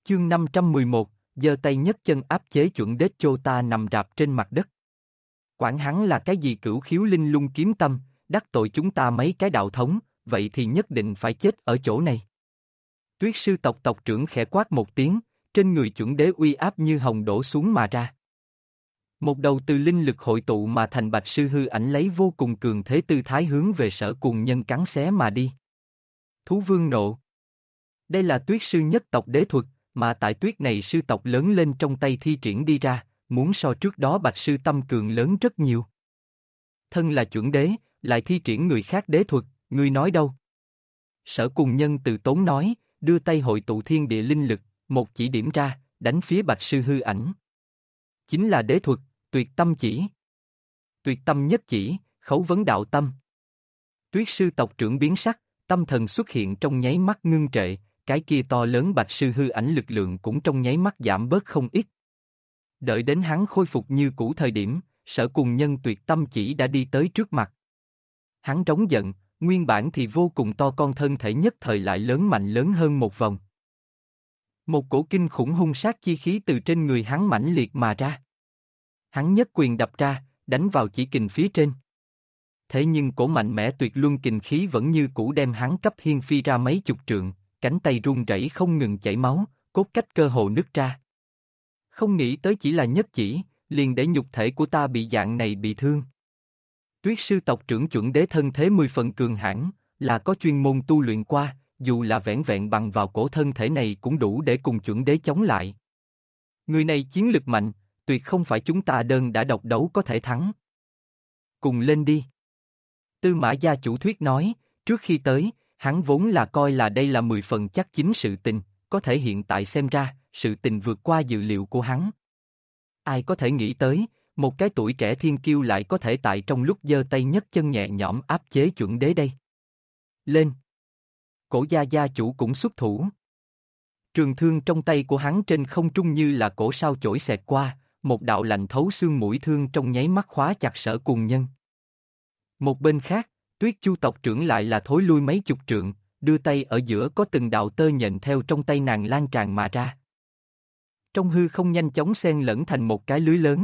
Chương 511, giơ tay nhấc chân áp chế chuẩn đế chô ta nằm rạp trên mặt đất. Quản hắn là cái gì cửu khiếu linh lung kiếm tâm, đắc tội chúng ta mấy cái đạo thống, vậy thì nhất định phải chết ở chỗ này. Tuyết sư tộc tộc trưởng khẽ quát một tiếng, trên người chuẩn đế uy áp như hồng đổ xuống mà ra. Một đầu từ linh lực hội tụ mà thành bạch sư hư ảnh lấy vô cùng cường thế tư thái hướng về Sở Cuồng Nhân cắn xé mà đi. Thú vương nộ. Đây là tuyết sư nhất tộc đế thuật, mà tại tuyết này sư tộc lớn lên trong tay thi triển đi ra, muốn so trước đó bạch sư tâm cường lớn rất nhiều. Thân là chuẩn đế, lại thi triển người khác đế thuật, ngươi nói đâu? Sở Cuồng Nhân từ tốn nói, đưa tay hội tụ thiên địa linh lực, một chỉ điểm ra, đánh phía bạch sư hư ảnh. Chính là đế thuật, tuyệt tâm chỉ. Tuyệt tâm nhất chỉ, khấu vấn đạo tâm. Tuyết sư tộc trưởng biến sắc, tâm thần xuất hiện trong nháy mắt ngưng trệ, cái kia to lớn bạch sư hư ảnh lực lượng cũng trong nháy mắt giảm bớt không ít. Đợi đến hắn khôi phục như cũ thời điểm, Sở Cuồng Nhân tuyệt tâm chỉ đã đi tới trước mặt. Hắn trống giận, nguyên bản thì vô cùng to con thân thể nhất thời lại lớn mạnh lớn hơn một vòng. Một cổ kinh khủng hung sát chi khí từ trên người hắn mãnh liệt mà ra. Hắn nhất quyền đập ra, đánh vào chỉ kình phía trên. Thế nhưng cổ mạnh mẽ tuyệt luân kình khí vẫn như cũ đem hắn cấp hiên phi ra mấy chục trượng, cánh tay run rẩy không ngừng chảy máu, cốt cách cơ hồ nứt ra. Không nghĩ tới chỉ là nhất chỉ, liền để nhục thể của ta bị dạng này bị thương. Tuyết sư tộc trưởng chuẩn đế thân thế 10 phần cường hãn, là có chuyên môn tu luyện qua, dù là vẻn vẹn bằng vào cổ thân thể này cũng đủ để cùng chuẩn đế chống lại. Người này chiến lực mạnh, tuyệt không phải chúng ta đơn đã độc đấu có thể thắng. Cùng lên đi. Tư Mã gia chủ thuyết nói, trước khi tới, hắn vốn là coi là đây là 10 phần chắc chính sự tình, có thể hiện tại xem ra, sự tình vượt qua dự liệu của hắn. Ai có thể nghĩ tới, một cái tuổi trẻ thiên kiêu lại có thể tại trong lúc giơ tay nhấc chân nhẹ nhõm áp chế chuẩn đế đây. Lên. Cổ gia gia chủ cũng xuất thủ. Trường thương trong tay của hắn trên không trung như là cổ sao chổi xẹt qua, một đạo lạnh thấu xương mũi thương trong nháy mắt khóa chặt Sở Cuồng Nhân. Một bên khác, Tuyết Chu tộc trưởng lại là thối lui mấy chục trượng, đưa tay ở giữa có từng đạo tơ nhện theo trong tay nàng lan tràn mà ra. Trong hư không nhanh chóng xen lẫn thành một cái lưới lớn.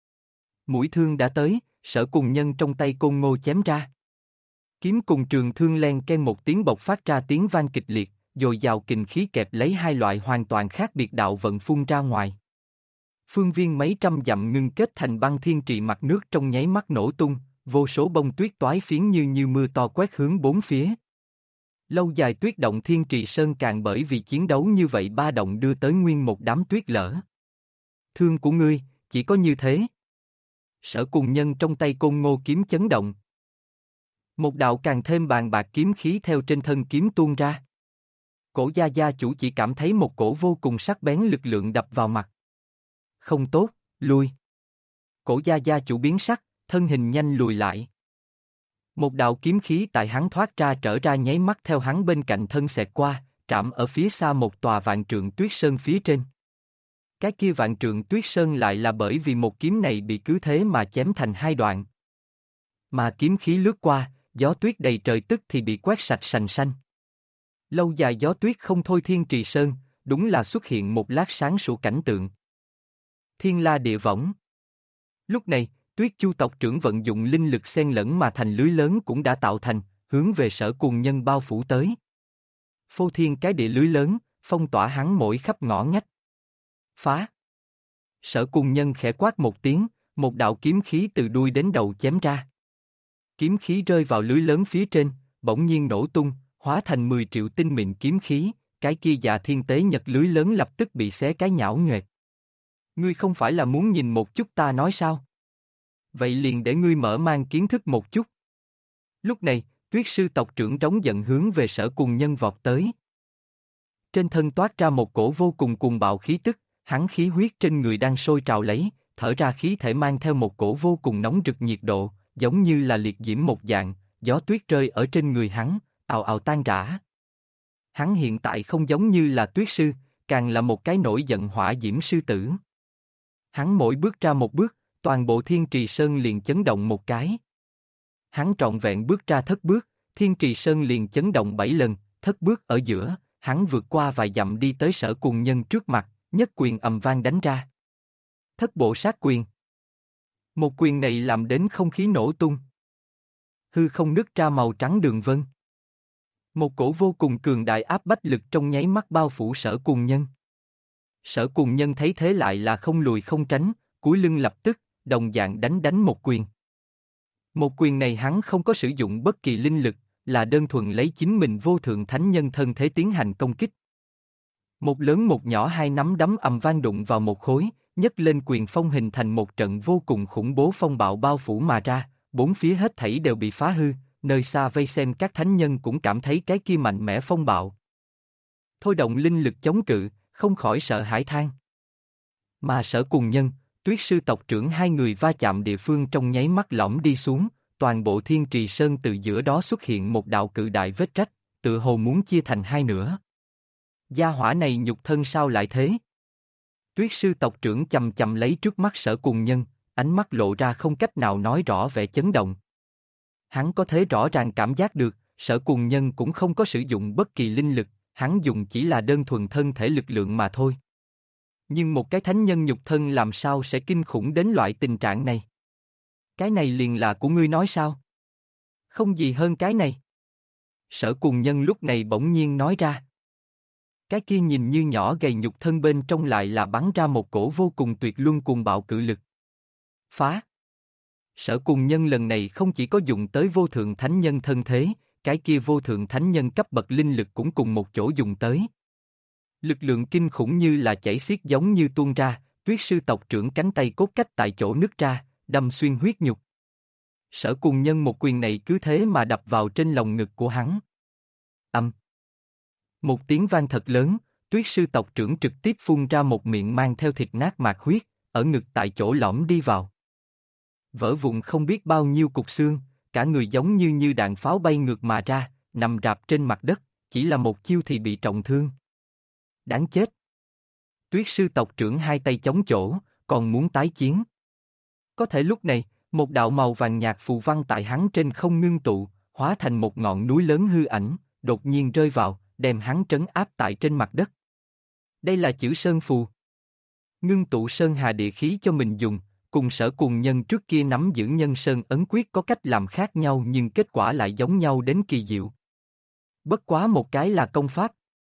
Mũi thương đã tới, Sở Cuồng Nhân trong tay côn ngô chém ra. Kiếm cùng trường thương len ken một tiếng bộc phát ra tiếng vang kịch liệt, dồi dào kình khí kẹp lấy hai loại hoàn toàn khác biệt đạo vận phun ra ngoài. Phương viên mấy trăm dặm ngưng kết thành băng thiên trì mặt nước trong nháy mắt nổ tung, vô số bông tuyết toái phiến như mưa to quét hướng bốn phía. Lâu dài tuyết động thiên trì sơn càng bởi vì chiến đấu như vậy ba động đưa tới nguyên một đám tuyết lở. Thương của ngươi, chỉ có như thế. Sở Cuồng Nhân trong tay côn ngô kiếm chấn động. Một đạo càng thêm bàn bạc kiếm khí theo trên thân kiếm tuôn ra. Cổ gia gia chủ chỉ cảm thấy một cổ vô cùng sắc bén lực lượng đập vào mặt. Không tốt, lui. Cổ gia gia chủ biến sắc, thân hình nhanh lùi lại. Một đạo kiếm khí tại hắn thoát ra trở ra nháy mắt theo hắn bên cạnh thân xẹt qua, trảm ở phía xa một tòa vạn trượng tuyết sơn phía trên. Cái kia vạn trượng tuyết sơn lại là bởi vì một kiếm này bị cứ thế mà chém thành hai đoạn. Mà kiếm khí lướt qua, gió tuyết đầy trời tức thì bị quét sạch sành xanh. Lâu dài gió tuyết không thôi thiên trì sơn, đúng là xuất hiện một lát sáng sủa cảnh tượng. Thiên la địa võng. Lúc này, Tuyết Chu tộc trưởng vận dụng linh lực xen lẫn mà thành lưới lớn cũng đã tạo thành, hướng về Sở Cuồng Nhân bao phủ tới. Phô thiên cái địa lưới lớn, phong tỏa hắn mỗi khắp ngõ ngách. Phá. Sở Cuồng Nhân khẽ quát một tiếng, một đạo kiếm khí từ đuôi đến đầu chém ra. Kiếm khí rơi vào lưới lớn phía trên, bỗng nhiên nổ tung, hóa thành 10 triệu tinh mịn kiếm khí, cái kia Dạ Thiên Tế Nhật lưới lớn lập tức bị xé cái nhão nhoẹt. Ngươi không phải là muốn nhìn một chút ta nói sao? Vậy liền để ngươi mở mang kiến thức một chút. Lúc này, Tuyết sư tộc trưởng trống giận hướng về Sở Cuồng Nhân vọt tới. Trên thân toát ra một cổ vô cùng cuồng bạo khí tức, hắn khí huyết trên người đang sôi trào lấy, thở ra khí thể mang theo một cổ vô cùng nóng rực nhiệt độ, giống như là liệt diễm một dạng, gió tuyết rơi ở trên người hắn, ào ào tan rã. Hắn hiện tại không giống như là tuyết sư, càng là một cái nổi giận hỏa diễm sư tử. Hắn mỗi bước ra một bước, toàn bộ thiên trì sơn liền chấn động một cái. Hắn trọn vẹn bước ra thất bước, thiên trì sơn liền chấn động 7 lần, thất bước ở giữa, hắn vượt qua vài dặm đi tới Sở Cùng Nhân trước mặt, nhất quyền ầm vang đánh ra. Thất bộ sát quyền. Một quyền này làm đến không khí nổ tung. Hư không nứt ra màu trắng đường vân. Một cổ vô cùng cường đại áp bách lực trong nháy mắt bao phủ Sở Cùng Nhân. Sở Cùng Nhân thấy thế lại là không lùi không tránh, cúi lưng lập tức, đồng dạng đánh một quyền. Một quyền này hắn không có sử dụng bất kỳ linh lực, là đơn thuần lấy chính mình vô thượng thánh nhân thân thế tiến hành công kích. Một lớn một nhỏ hai nắm đấm ầm vang đụng vào một khối, nhấc lên quyền phong hình thành một trận vô cùng khủng bố phong bạo bao phủ mà ra, bốn phía hết thảy đều bị phá hư, nơi xa vây xem các thánh nhân cũng cảm thấy cái kia mạnh mẽ phong bạo. Thôi động linh lực chống cự, không khỏi sợ hãi than. Mà Sở Cùng Nhân, Tuyết Sư tộc trưởng hai người va chạm địa phương trong nháy mắt lõm đi xuống, toàn bộ Thiên Trì Sơn từ giữa đó xuất hiện một đạo cự đại vết rách, tựa hồ muốn chia thành hai nửa. Gia hỏa này nhục thân sao lại thế? Tuyết Sư tộc trưởng chầm chầm lấy trước mắt Sở Cùng Nhân, ánh mắt lộ ra không cách nào nói rõ vẻ chấn động. Hắn có thể rõ ràng cảm giác được, Sở Cùng Nhân cũng không có sử dụng bất kỳ linh lực, hắn dùng chỉ là đơn thuần thân thể lực lượng mà thôi. Nhưng một cái thánh nhân nhục thân làm sao sẽ kinh khủng đến loại tình trạng này? Cái này liền là của ngươi nói sao? Không gì hơn cái này. Sở Cùng Nhân lúc này bỗng nhiên nói ra. Cái kia nhìn như nhỏ gầy nhục thân bên trong lại là bắn ra một cổ vô cùng tuyệt luân cuồng bạo cự lực. Phá! Sở Cùng Nhân lần này không chỉ có dùng tới vô thượng thánh nhân thân thế, cái kia vô thượng thánh nhân cấp bậc linh lực cũng cùng một chỗ dùng tới. Lực lượng kinh khủng như là chảy xiết giống như tuôn ra, Tuyết Sư tộc trưởng cánh tay cốt cách tại chỗ nứt ra, đâm xuyên huyết nhục. Sở Cùng Nhân một quyền này cứ thế mà đập vào trên lồng ngực của hắn. Âm. Một tiếng vang thật lớn, Tuyết Sư tộc trưởng trực tiếp phun ra một miệng mang theo thịt nát mạc huyết, ở ngực tại chỗ lõm đi vào. Vỡ vụn không biết bao nhiêu cục xương, cả người giống như đạn pháo bay ngược mà ra, nằm rạp trên mặt đất, chỉ là một chiêu thì bị trọng thương. Đáng chết! Tuyết Sư tộc trưởng hai tay chống chỗ, còn muốn tái chiến. Có thể lúc này, một đạo màu vàng nhạt phù văn tại hắn trên không ngưng tụ, hóa thành một ngọn núi lớn hư ảnh, đột nhiên rơi vào, đem hắn trấn áp tại trên mặt đất. Đây là chữ Sơn Phù. Ngưng tụ Sơn Hà địa khí cho mình dùng, cùng Sở Cùng Nhân trước kia nắm giữ Nhân Sơn ấn quyết có cách làm khác nhau nhưng kết quả lại giống nhau đến kỳ diệu. Bất quá một cái là công pháp,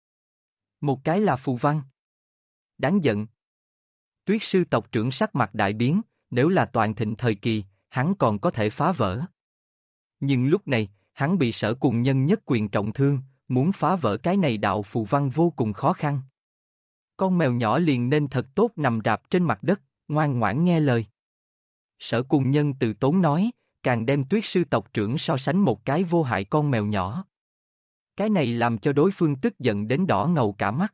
một cái là phù văn. Đáng giận. Tuyết Sư tộc trưởng sắc mặt đại biến, nếu là toàn thịnh thời kỳ, hắn còn có thể phá vỡ. Nhưng lúc này, hắn bị Sở Cùng Nhân nhất quyền trọng thương, muốn phá vỡ cái này đạo phù văn vô cùng khó khăn. Con mèo nhỏ liền nên thật tốt nằm rạp trên mặt đất, ngoan ngoãn nghe lời. Sở Cùng Nhân từ tốn nói, càng đem Tuyết Sư tộc trưởng so sánh một cái vô hại con mèo nhỏ. Cái này làm cho đối phương tức giận đến đỏ ngầu cả mắt.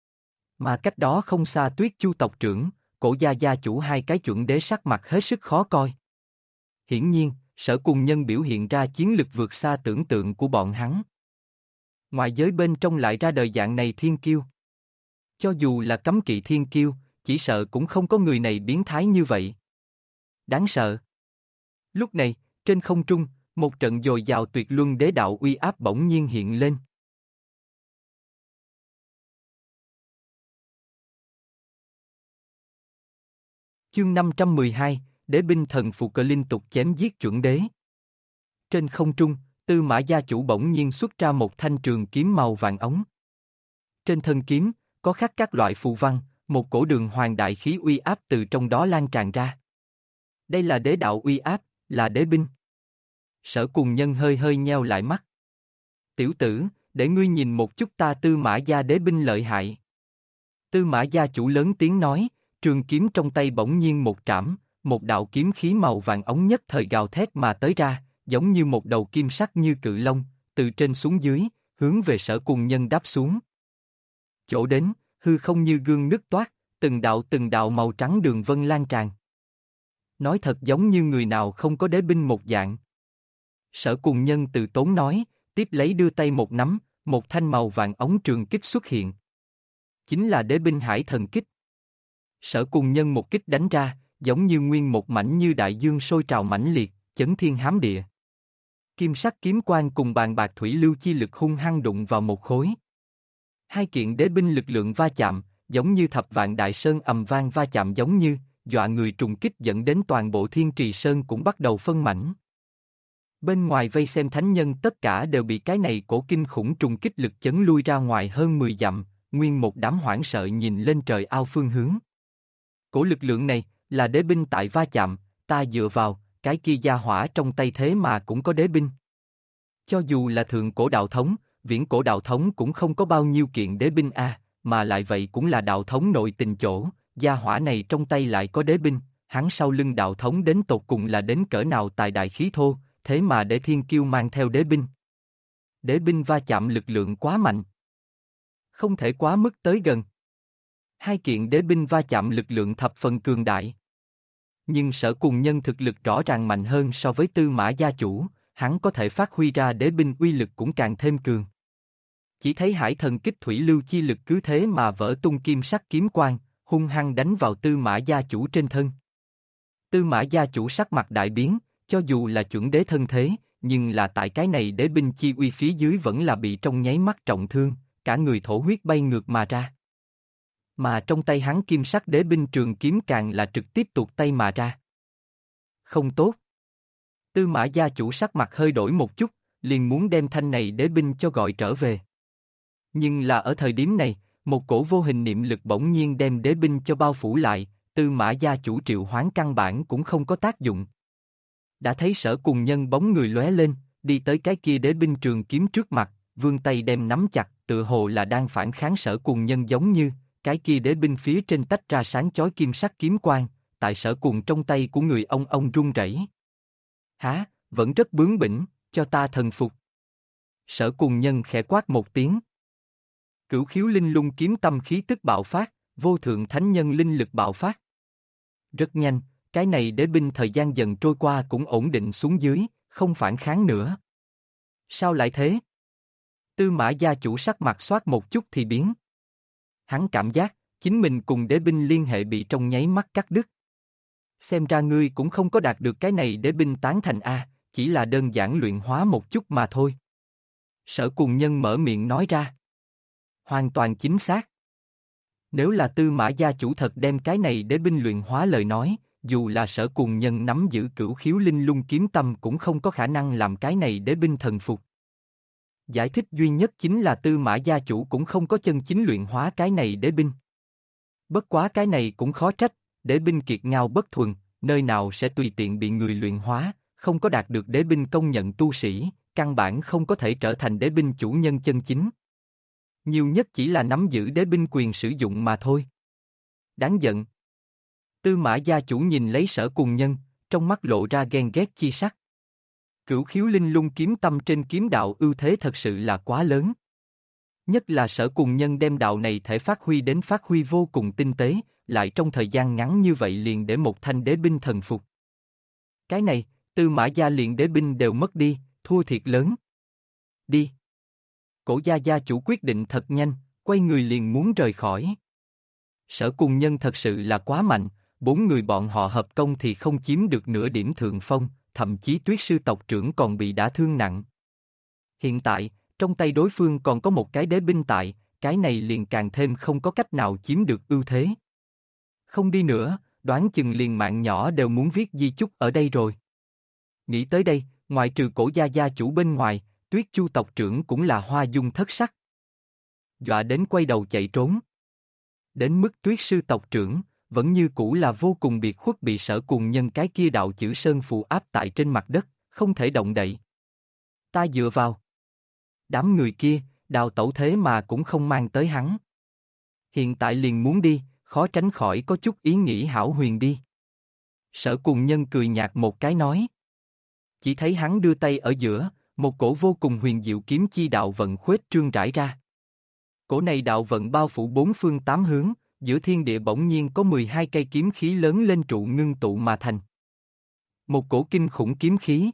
Mà cách đó không xa Tuyết Chu tộc trưởng, Cổ gia gia chủ hai cái chuẩn đế sắc mặt hết sức khó coi. Hiển nhiên, Sở Cùng Nhân biểu hiện ra chiến lực vượt xa tưởng tượng của bọn hắn. Ngoài giới bên trong lại ra đời dạng này thiên kiêu. Cho dù là cấm kỵ thiên kiêu, chỉ sợ cũng không có người này biến thái như vậy. Đáng sợ. Lúc này, trên không trung, một trận dồi dào tuyệt luân đế đạo uy áp bỗng nhiên hiện lên. Chương 512, Đế binh thần phù cờ liên tục chém giết chuẩn đế. Trên không trung, Tư Mã gia chủ bỗng nhiên xuất ra một thanh trường kiếm màu vàng ống. Trên thân kiếm, có khắc các loại phù văn, một cổ đường hoàng đại khí uy áp từ trong đó lan tràn ra. Đây là đế đạo uy áp, là đế binh. Sở Cùng Nhân hơi hơi nheo lại mắt. Tiểu tử, để ngươi nhìn một chút ta Tư Mã gia đế binh lợi hại. Tư Mã gia chủ lớn tiếng nói, trường kiếm trong tay bỗng nhiên một trảm, một đạo kiếm khí màu vàng ống nhất thời gào thét mà tới ra, giống như một đầu kim sắc như cự long, từ trên xuống dưới, hướng về Sở Cùng Nhân đáp xuống. Chỗ đến, hư không như gương nứt toát, từng đạo màu trắng đường vân lan tràn. Nói thật giống như người nào không có đế binh một dạng. Sở Cùng Nhân từ tốn nói, tiếp lấy đưa tay một nắm, một thanh màu vàng ống trường kích xuất hiện. Chính là đế binh Hải Thần Kích. Sở Cùng Nhân một kích đánh ra, giống như nguyên một mảnh như đại dương sôi trào mãnh liệt, chấn thiên hám địa. Kim sắc kiếm quang cùng bàn bạc thủy lưu chi lực hung hăng đụng vào một khối. Hai kiện đế binh lực lượng va chạm, giống như thập vạn đại sơn ầm vang va chạm giống như, dọa người trùng kích dẫn đến toàn bộ Thiên Trì Sơn cũng bắt đầu phân mảnh. Bên ngoài vây xem thánh nhân tất cả đều bị cái này cổ kinh khủng trùng kích lực chấn lui ra ngoài hơn 10 dặm, nguyên một đám hoảng sợ nhìn lên trời ao phương hướng. Cổ lực lượng này, là đế binh tại va chạm, ta dựa vào, cái kia gia hỏa trong tay thế mà cũng có đế binh. Cho dù là thượng cổ đạo thống, viễn cổ đạo thống cũng không có bao nhiêu kiện đế binh mà lại vậy cũng là đạo thống nội tình chỗ, gia hỏa này trong tay lại có đế binh, hắn sau lưng đạo thống đến tột cùng là đến cỡ nào tài đại khí thô, thế mà để thiên kiêu mang theo đế binh. Đế binh va chạm lực lượng quá mạnh. Không thể quá mức tới gần. Hai kiện đế binh va chạm lực lượng thập phần cường đại. Nhưng Sở Cùng Nhân thực lực rõ ràng mạnh hơn so với Tư Mã gia chủ, hắn có thể phát huy ra đế binh uy lực cũng càng thêm cường. Chỉ thấy hải thần kích thủy lưu chi lực cứ thế mà vỡ tung kim sắc kiếm quang, hung hăng đánh vào Tư Mã gia chủ trên thân. Tư Mã gia chủ sắc mặt đại biến, cho dù là chuẩn đế thân thế, nhưng là tại cái này đế binh chi uy phía dưới vẫn là bị trong nháy mắt trọng thương, cả người thổ huyết bay ngược mà ra. Mà trong tay hắn kim sắc đế binh trường kiếm càng là trực tiếp tuột tay mà ra. Không tốt. Tư Mã gia chủ sắc mặt hơi đổi một chút, liền muốn đem thanh này đế binh cho gọi trở về. Nhưng là ở thời điểm này, một cổ vô hình niệm lực bỗng nhiên đem đế binh cho bao phủ lại, Tư Mã gia chủ triệu hoán căn bản cũng không có tác dụng. Đã thấy Sở Cùng Nhân bóng người lóe lên, đi tới cái kia đế binh trường kiếm trước mặt, vươn tay đem nắm chặt, tựa hồ là đang phản kháng Sở Cùng Nhân giống như, cái kia đế binh phía trên tách ra sáng chói kim sắc kiếm quang, tại Sở Cùng trong tay của người ông run rẩy. Há, vẫn rất bướng bỉnh, cho ta thần phục. Sở Cùng Nhân khẽ quát một tiếng. Cửu khiếu linh lung kiếm tâm khí tức bạo phát, vô thượng thánh nhân linh lực bạo phát. Rất nhanh, cái này đế binh thời gian dần trôi qua cũng ổn định xuống dưới, không phản kháng nữa. Sao lại thế? Tư Mã gia chủ sắc mặt xoát một chút thì biến. Hắn cảm giác, chính mình cùng đế binh liên hệ bị trong nháy mắt cắt đứt. Xem ra ngươi cũng không có đạt được cái này đế binh tán thành chỉ là đơn giản luyện hóa một chút mà thôi. Sở Cùng Nhân mở miệng nói ra. Hoàn toàn chính xác. Nếu là Tư Mã gia chủ thật đem cái này đế binh luyện hóa lời nói, dù là Sở Cùng Nhân nắm giữ cửu khiếu linh lung kiếm tâm cũng không có khả năng làm cái này đế binh thần phục. Giải thích duy nhất chính là Tư Mã gia chủ cũng không có chân chính luyện hóa cái này đế binh. Bất quá cái này cũng khó trách, đế binh kiệt ngao bất thuần, nơi nào sẽ tùy tiện bị người luyện hóa, không có đạt được đế binh công nhận tu sĩ, căn bản không có thể trở thành đế binh chủ nhân chân chính. Nhiều nhất chỉ là nắm giữ đế binh quyền sử dụng mà thôi. Đáng giận. Tư Mã gia chủ nhìn lấy Sở Cùng Nhân, trong mắt lộ ra ghen ghét chi sắc. Cửu khiếu linh lung kiếm tâm trên kiếm đạo ưu thế thật sự là quá lớn. Nhất là Sở Cùng Nhân đem đạo này thể phát huy vô cùng tinh tế, lại trong thời gian ngắn như vậy liền để một thanh đế binh thần phục. Cái này, Tư Mã gia liền đế binh đều mất đi, thua thiệt lớn. Đi. Cổ gia gia chủ quyết định thật nhanh, quay người liền muốn rời khỏi. Sở Cùng Nhân thật sự là quá mạnh, 4 người bọn họ hợp công thì không chiếm được nửa điểm thượng phong, thậm chí Tuyết sư tộc trưởng còn bị đả thương nặng. Hiện tại, trong tay đối phương còn có một cái đế binh tại, cái này liền càng thêm không có cách nào chiếm được ưu thế. Không đi nữa, đoán chừng liền mạng nhỏ đều muốn viết di chúc ở đây rồi. Nghĩ tới đây, ngoại trừ cổ gia gia chủ bên ngoài, Tuyết Chu tộc trưởng cũng là hoa dung thất sắc. Dọa đến quay đầu chạy trốn. Đến mức Tuyết sư tộc trưởng, vẫn như cũ là vô cùng biệt khuất bị Sở Cùng Nhân cái kia đạo chữ sơn phù áp tại trên mặt đất, không thể động đậy. Ta dựa vào. Đám người kia, đào tẩu thế mà cũng không mang tới hắn. Hiện tại liền muốn đi, khó tránh khỏi có chút ý nghĩ hão huyền đi. Sở Cùng Nhân cười nhạt một cái nói. Chỉ thấy hắn đưa tay ở giữa, một cổ vô cùng huyền diệu kiếm chi đạo vận khuếch trương rải ra. Cổ này đạo vận bao phủ bốn phương tám hướng, giữa thiên địa bỗng nhiên có 12 cây kiếm khí lớn lên trụ ngưng tụ mà thành. Một cổ kinh khủng kiếm khí.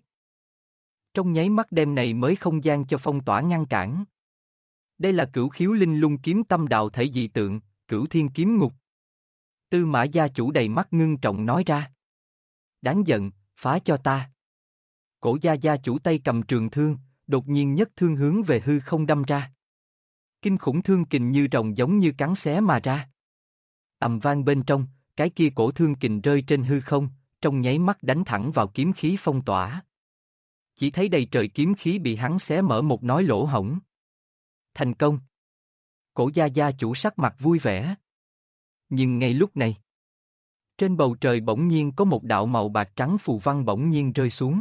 Trong nháy mắt đêm này mới không gian cho phong tỏa ngăn cản. Đây là cửu khiếu linh lung kiếm tâm đạo thể dị tượng, cửu thiên kiếm ngục. Tư Mã gia chủ đầy mắt ngưng trọng nói ra. Đáng giận, phá cho ta. Cổ gia gia chủ tay cầm trường thương, đột nhiên nhất thương hướng về hư không đâm ra. Kinh khủng thương kình như rồng giống như cắn xé mà ra. Ầm vang bên trong, cái kia cổ thương kình rơi trên hư không, trong nháy mắt đánh thẳng vào kiếm khí phong tỏa. Chỉ thấy đầy trời kiếm khí bị hắn xé mở một nói lỗ hổng. Thành công. Cổ gia gia chủ sắc mặt vui vẻ. Nhưng ngay lúc này, trên bầu trời bỗng nhiên có một đạo màu bạc trắng phù văn bỗng nhiên rơi xuống.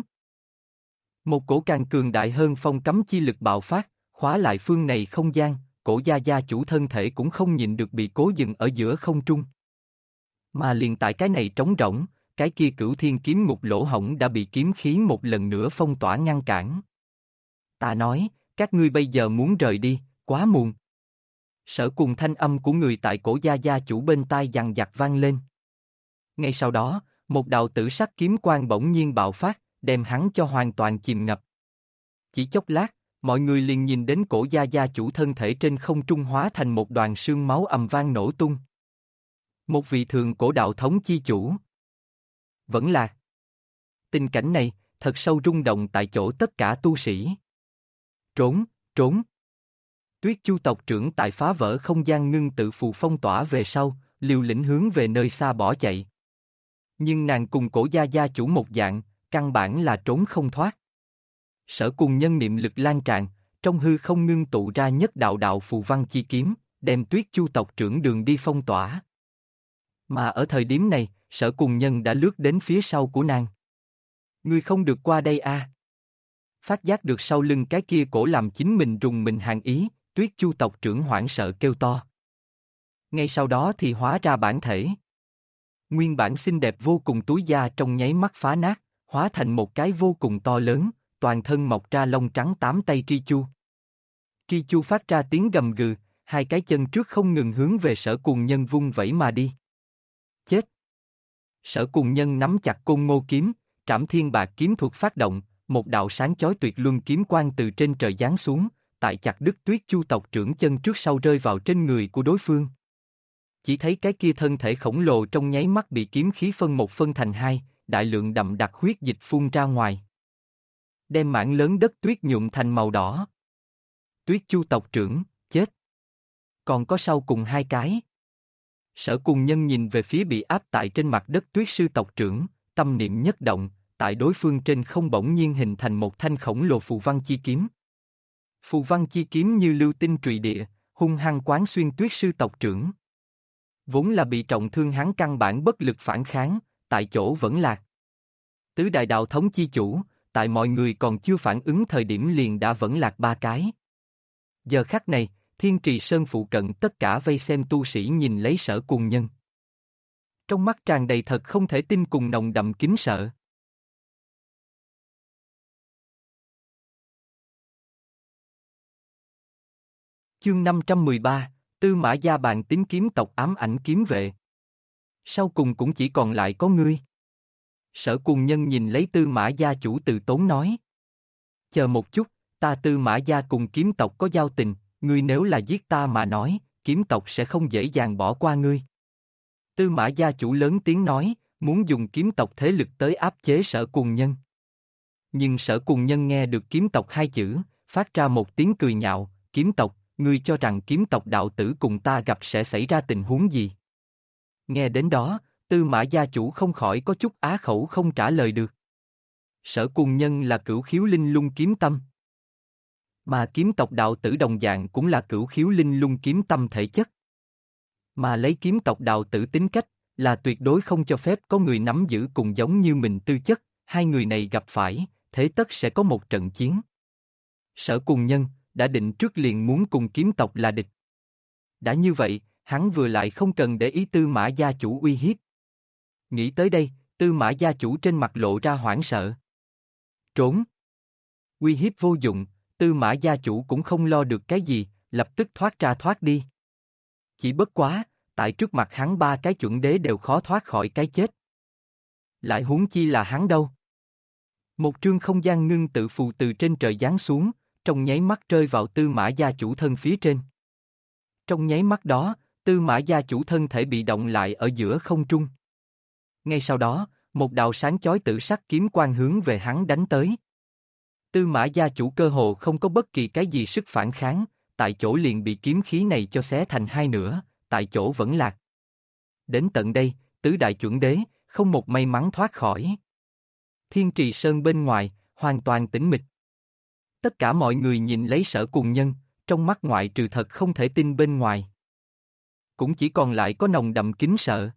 Một cổ càng cường đại hơn phong cấm chi lực bạo phát, khóa lại phương này không gian, cổ gia gia chủ thân thể cũng không nhịn được bị cố dừng ở giữa không trung. Mà liền tại cái này trống rỗng, cái kia cửu thiên kiếm ngục lỗ hổng đã bị kiếm khí một lần nữa phong tỏa ngăn cản. Ta nói, các ngươi bây giờ muốn rời đi, quá muộn. Sở cùng thanh âm của người tại cổ gia gia chủ bên tai dằng dặc vang lên. Ngay sau đó, một đạo tử sắc kiếm quang bỗng nhiên bạo phát, đem hắn cho hoàn toàn chìm ngập. Chỉ chốc lát, mọi người liền nhìn đến cổ gia gia chủ thân thể trên không trung hóa thành một đoàn sương máu ầm vang nổ tung. Một vị thượng cổ đạo thống chi chủ. Vẫn Lạc. Tình cảnh này, thật sâu rung động tại chỗ tất cả tu sĩ. Trốn, trốn. Tuyết Chu tộc trưởng tại phá vỡ không gian ngưng tự phù phong tỏa về sau, liều lĩnh hướng về nơi xa bỏ chạy. Nhưng nàng cùng cổ gia gia chủ một dạng, căn bản là trốn không thoát. Sở cùng nhân niệm lực lan tràn, trong hư không ngưng tụ ra nhất đạo đạo phù văn chi kiếm, đem Tuyết Chu tộc trưởng đường đi phong tỏa. Mà ở thời điểm này, sở cùng nhân đã lướt đến phía sau của nàng. Ngươi không được qua đây a. Phát giác được sau lưng cái kia cổ làm chính mình rùng mình hàng ý, Tuyết Chu tộc trưởng hoảng sợ kêu to. Ngay sau đó thì hóa ra bản thể. Nguyên bản xinh đẹp vô cùng túi da trong nháy mắt phá nát, hóa thành một cái vô cùng to lớn, toàn thân mọc ra lông trắng 8 tay Tri Chu. Tri Chu phát ra tiếng gầm gừ, hai cái chân trước không ngừng hướng về sở cùng nhân vung vẩy mà đi. Chết! Sở cùng nhân nắm chặt côn ngô kiếm, trảm thiên bạc kiếm thuật phát động, một đạo sáng chói tuyệt luân kiếm quang từ trên trời giáng xuống, tại chặt đứt Tuyết Chu tộc trưởng chân trước sau rơi vào trên người của đối phương. Chỉ thấy cái kia thân thể khổng lồ trong nháy mắt bị kiếm khí phân một phân thành hai, đại lượng đậm đặc huyết dịch phun ra ngoài. Đem mảng lớn đất tuyết nhuộm thành màu đỏ. Tuyết Chu tộc trưởng, chết. Còn có sau cùng hai cái. Sở cùng nhân nhìn về phía bị áp tại trên mặt đất Tuyết sư tộc trưởng, tâm niệm nhất động, tại đối phương trên không bỗng nhiên hình thành một thanh khổng lồ phù văn chi kiếm. Phù văn chi kiếm như lưu tinh trùy địa, hung hăng quán xuyên Tuyết sư tộc trưởng. Vốn là bị trọng thương hắn căn bản bất lực phản kháng, tại chỗ vẫn lạc. Tứ đại đạo thống chi chủ, tại mọi người còn chưa phản ứng thời điểm liền đã vẫn lạc ba cái. Giờ khắc này, Thiên Trì Sơn phụ cận tất cả vây xem tu sĩ nhìn lấy sở cùng nhân. Trong mắt tràn đầy thật không thể tin cùng nồng đậm kính sợ. Chương 513, Tư Mã Gia Bàn Tính kiếm tộc ám ảnh kiếm vệ. Sau cùng cũng chỉ còn lại có ngươi. Sở cùng nhân nhìn lấy Tư Mã Gia chủ từ tốn nói. Chờ một chút, ta Tư Mã Gia cùng kiếm tộc có giao tình, ngươi nếu là giết ta mà nói, kiếm tộc sẽ không dễ dàng bỏ qua ngươi. Tư Mã Gia chủ lớn tiếng nói, muốn dùng kiếm tộc thế lực tới áp chế sở cùng nhân. Nhưng sở cùng nhân nghe được kiếm tộc hai chữ, phát ra một tiếng cười nhạo, kiếm tộc, ngươi cho rằng kiếm tộc đạo tử cùng ta gặp sẽ xảy ra tình huống gì? Nghe đến đó, Tư Mã Gia chủ không khỏi có chút á khẩu không trả lời được. Sở cùng nhân là cửu khiếu linh lung kiếm tâm. Mà kiếm tộc đạo tử đồng dạng cũng là cửu khiếu linh lung kiếm tâm thể chất. Mà lấy kiếm tộc đạo tử tính cách, là tuyệt đối không cho phép có người nắm giữ cùng giống như mình tư chất, hai người này gặp phải, thế tất sẽ có một trận chiến. Sở cùng nhân, đã định trước liền muốn cùng kiếm tộc là địch. Đã như vậy, hắn vừa lại không cần để ý Tư Mã Gia chủ uy hiếp. Nghĩ tới đây, Tư Mã Gia chủ trên mặt lộ ra hoảng sợ. Trốn. Uy hiếp vô dụng, Tư Mã Gia chủ cũng không lo được cái gì, lập tức thoát ra thoát đi. Chỉ bất quá, tại trước mặt hắn ba cái chuẩn đế đều khó thoát khỏi cái chết. Lại huống chi là hắn đâu. Một trương không gian ngưng tự phù từ trên trời giáng xuống, trong nháy mắt rơi vào Tư Mã Gia chủ thân phía trên. Trong nháy mắt đó, Tư Mã Gia chủ thân thể bị động lại ở giữa không trung. Ngay sau đó, một đạo sáng chói tử sắc kiếm quang hướng về hắn đánh tới. Tư Mã Gia chủ cơ hồ không có bất kỳ cái gì sức phản kháng, tại chỗ liền bị kiếm khí này cho xé thành hai nửa, tại chỗ vẫn lạc. Đến tận đây, tứ đại chuẩn đế, không một may mắn thoát khỏi. Thiên Trì Sơn bên ngoài, hoàn toàn tĩnh mịch. Tất cả mọi người nhìn lấy Sở Cùng Nhân, trong mắt ngoại trừ thật không thể tin bên ngoài. Cũng chỉ còn lại có nồng đậm kính sợ.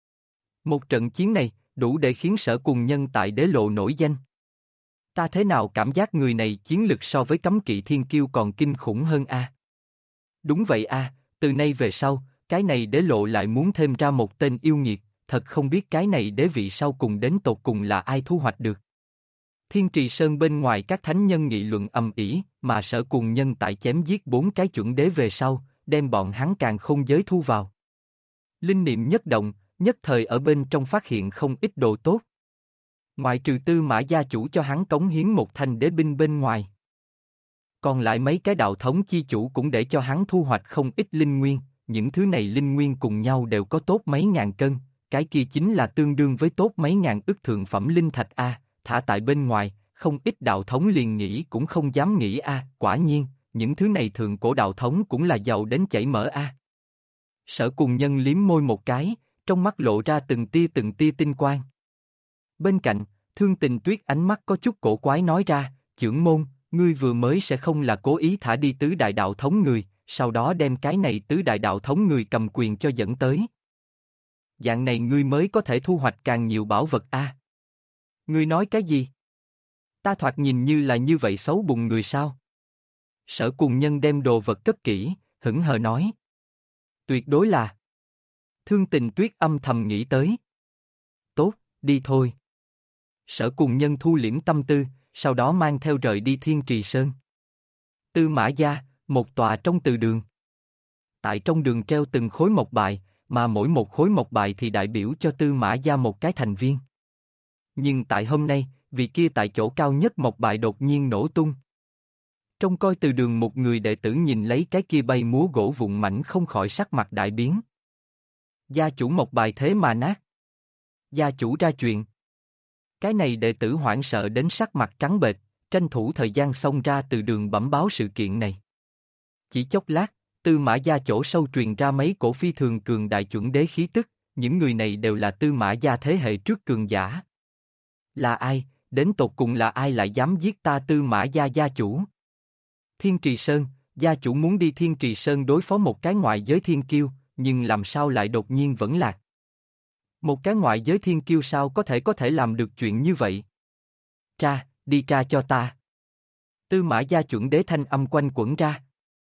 Một trận chiến này, đủ để khiến Sở Cùng Nhân tại đế lộ nổi danh. Ta thế nào cảm giác người này chiến lực so với cấm kỵ thiên kiêu còn kinh khủng hơn a? Đúng vậy a, từ nay về sau, cái này đế lộ lại muốn thêm ra một tên yêu nghiệt, thật không biết cái này đế vị sau cùng đến tột cùng là ai thu hoạch được. Thiên Trì Sơn bên ngoài các thánh nhân nghị luận ầm ĩ, mà Sở Cùng Nhân tại chém giết 4 cái chuẩn đế về sau, đem bọn hắn càng không giới thu vào. Linh niệm nhất động, nhất thời ở bên trong phát hiện không ít đồ tốt. Ngoại trừ Tư Mã gia chủ cho hắn cống hiến một thanh đế binh bên ngoài. Còn lại mấy cái đạo thống chi chủ cũng để cho hắn thu hoạch không ít linh nguyên, những thứ này linh nguyên cùng nhau đều có tốt mấy ngàn cân, cái kia chính là tương đương với tốt mấy ngàn ức thượng phẩm linh thạch a, thả tại bên ngoài, không ít đạo thống liền nghĩ cũng không dám nghĩ a, quả nhiên, những thứ này thượng cổ đạo thống cũng là giàu đến chảy mỡ a. Sở Cùng Nhân liếm môi một cái, trong mắt lộ ra từng tia tinh quang. Bên cạnh, Thương Tình Tuyết ánh mắt có chút cổ quái nói ra, chưởng môn, ngươi vừa mới sẽ không là cố ý thả đi tứ đại đạo thống người, sau đó đem cái này tứ đại đạo thống người cầm quyền cho dẫn tới. Dạng này ngươi mới có thể thu hoạch càng nhiều bảo vật a. Ngươi nói cái gì? Ta thoạt nhìn như là như vậy xấu bụng người sao? Sở Cùng Nhân đem đồ vật cất kỹ, hững hờ nói. Tuyệt đối là. Thương Tình Tuyết âm thầm nghĩ tới. Tốt, đi thôi. Sở Cùng Nhân thu liễm tâm tư, sau đó mang theo rời đi Thiên Trì Sơn. Tư Mã gia, một tòa trong từ đường. Tại trong đường treo từng khối mộc bài, mà mỗi một khối mộc bài thì đại biểu cho Tư Mã gia một cái thành viên. Nhưng tại hôm nay, vị kia tại chỗ cao nhất mộc bài đột nhiên nổ tung. Trông coi từ đường một người đệ tử nhìn lấy cái kia bay múa gỗ vụn mảnh không khỏi sắc mặt đại biến. Gia chủ mộc bài thế mà nát. Gia chủ ra chuyện. Cái này đệ tử hoảng sợ đến sắc mặt trắng bệch, tranh thủ thời gian xông ra từ đường bẩm báo sự kiện này. Chỉ chốc lát, Tư Mã gia chỗ sâu truyền ra mấy cổ phi thường cường đại chuẩn đế khí tức, những người này đều là Tư Mã gia thế hệ trước cường giả. Là ai, đến tột cùng là ai lại dám giết ta Tư Mã gia gia chủ? Thiên Trì Sơn, gia chủ muốn đi Thiên Trì Sơn đối phó một cái ngoại giới thiên kiêu, nhưng làm sao lại đột nhiên vẫn lạc? Một cái ngoại giới thiên kiêu sao có thể làm được chuyện như vậy? Tra, đi tra cho ta. Tư Mã gia chuẩn đế thanh âm quanh quẩn ra.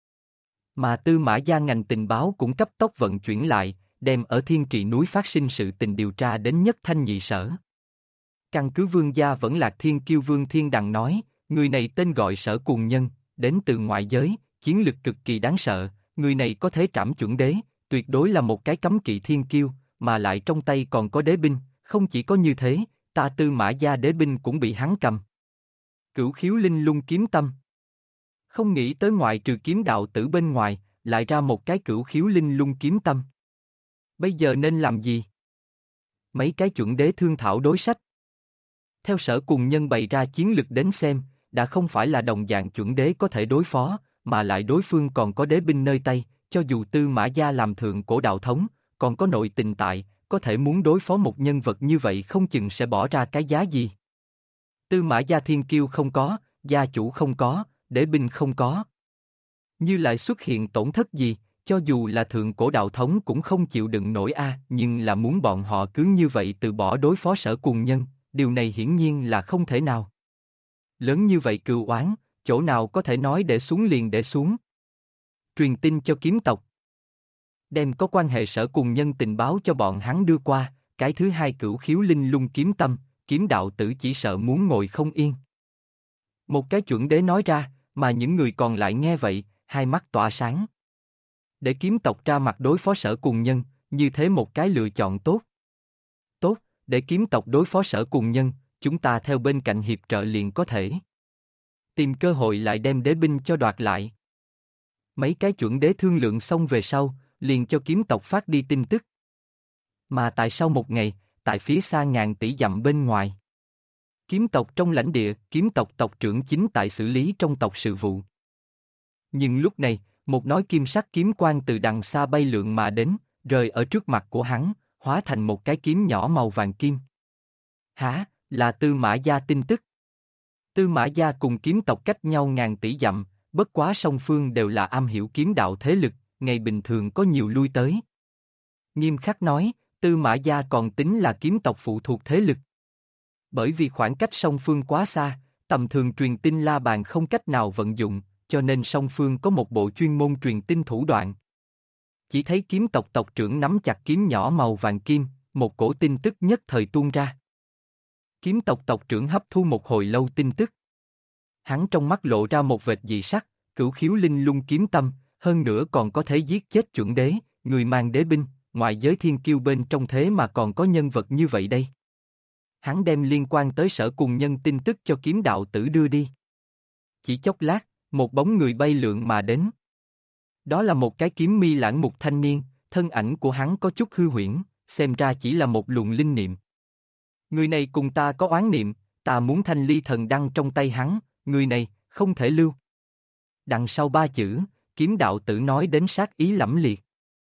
Mà Tư Mã gia ngành tình báo cũng cấp tốc vận chuyển lại, đem ở Thiên Trì núi phát sinh sự tình điều tra đến nhất thanh nhị sở. Căn cứ vương gia vẫn lạc thiên kiêu Vương Thiên Đằng nói, người này tên gọi Sở Cùng Nhân, đến từ ngoại giới, chiến lực cực kỳ đáng sợ, người này có thể trảm chuẩn đế, tuyệt đối là một cái cấm kỵ thiên kiêu, mà lại trong tay còn có đế binh, không chỉ có như thế, ta Tư Mã gia đế binh cũng bị hắn cầm. Cửu khiếu linh lung kiếm tâm. Không nghĩ tới ngoại trừ kiếm đạo tử bên ngoài, lại ra một cái cửu khiếu linh lung kiếm tâm. Bây giờ nên làm gì? Mấy cái chuẩn đế thương thảo đối sách. Theo Sở Cùng Nhân bày ra chiến lực đến xem, đã không phải là đồng dạng chuẩn đế có thể đối phó, mà lại đối phương còn có đế binh nơi tay, cho dù Tư Mã gia làm thượng cổ đạo thống, còn có nội tình tại, có thể muốn đối phó một nhân vật như vậy không chừng sẽ bỏ ra cái giá gì. Tư Mã gia thiên kiêu không có, gia chủ không có, đế binh không có. Như lại xuất hiện tổn thất gì, cho dù là thượng cổ đạo thống cũng không chịu đựng nổi nhưng là muốn bọn họ cứ như vậy từ bỏ đối phó Sở Cùng Nhân, điều này hiển nhiên là không thể nào. Lớn như vậy cừu oán, chỗ nào có thể nói để xuống liền để xuống. Truyền tin cho kiếm tộc. Đem có quan hệ Sở Cùng Nhân tình báo cho bọn hắn đưa qua, cái thứ hai cửu khiếu linh lung kiếm tâm, kiếm đạo tử chỉ sợ muốn ngồi không yên. Một cái chuẩn đế nói ra, mà những người còn lại nghe vậy, hai mắt tỏa sáng. Để kiếm tộc ra mặt đối phó Sở Cùng Nhân, như thế một cái lựa chọn tốt. Tốt, để kiếm tộc đối phó Sở Cùng Nhân, chúng ta theo bên cạnh hiệp trợ liền có thể. Tìm cơ hội lại đem đế binh cho đoạt lại. Mấy cái chuẩn đế thương lượng xong về sau, liền cho kiếm tộc phát đi tin tức. Mà tại sau một ngày, tại phía xa ngàn tỷ dặm bên ngoài. Kiếm tộc trong lãnh địa, kiếm tộc tộc trưởng chính tại xử lý trong tộc sự vụ. Nhưng lúc này, Một nói kim sắc kiếm quang từ đằng xa bay lượn mà đến, rơi ở trước mặt của hắn, hóa thành một cái kiếm nhỏ màu vàng kim. Hả, là Tư Mã Gia tin tức. Tư Mã Gia cùng kiếm tộc cách nhau ngàn tỷ dặm, bất quá song phương đều là am hiểu kiếm đạo thế lực, ngày bình thường có nhiều lui tới. Nghiêm khắc nói, Tư Mã Gia còn tính là kiếm tộc phụ thuộc thế lực. Bởi vì khoảng cách song phương quá xa, tầm thường truyền tin la bàn không cách nào vận dụng, cho nên song phương có một bộ chuyên môn truyền tin thủ đoạn. Chỉ thấy kiếm tộc tộc trưởng nắm chặt kiếm nhỏ màu vàng kim, một cổ tin tức nhất thời tuôn ra. Kiếm tộc tộc trưởng hấp thu một hồi lâu tin tức. Hắn trong mắt lộ ra một vệt dị sắc, cửu khiếu linh lung kiếm tâm, hơn nữa còn có thể giết chết chuẩn đế, người mang đế binh, ngoại giới thiên kiêu bên trong thế mà còn có nhân vật như vậy đây. Hắn đem liên quan tới Sở Cùng Nhân tin tức cho kiếm đạo tử đưa đi. Chỉ chốc lát, một bóng người bay lượn mà đến. Đó là một cái kiếm mi lãng mục thanh niên, thân ảnh của hắn có chút hư huyễn, xem ra chỉ là một luồng linh niệm. Người này cùng ta có oán niệm, ta muốn thanh ly thần đăng trong tay hắn, người này, không thể lưu. Đằng sau ba chữ, kiếm đạo tử nói đến sát ý lẫm liệt.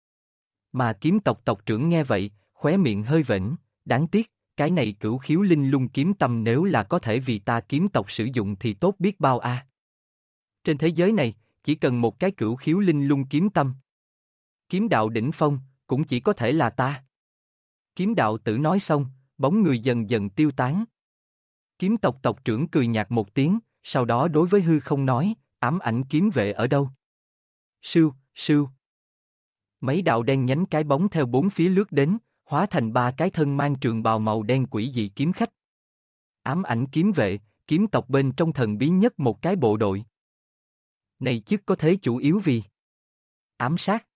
Mà kiếm tộc tộc trưởng nghe vậy, khóe miệng hơi vểnh, đáng tiếc, cái này cửu khiếu linh lung kiếm tâm nếu là có thể vì ta kiếm tộc sử dụng thì tốt biết bao a. Trên thế giới này, chỉ cần một cái cửu khiếu linh lung kiếm tâm. Kiếm đạo đỉnh phong, cũng chỉ có thể là ta. Kiếm đạo tử nói xong, bóng người dần dần tiêu tán. Kiếm tộc tộc trưởng cười nhạt một tiếng, sau đó đối với hư không nói, ám ảnh kiếm vệ ở đâu? Sưu, sưu. Mấy đạo đen nhánh cái bóng theo bốn phía lướt đến, hóa thành ba cái thân mang trường bào màu đen quỷ dị kiếm khách. Ám ảnh kiếm vệ, kiếm tộc bên trong thần bí nhất một cái bộ đội. Này chức có thế chủ yếu vì ám sát.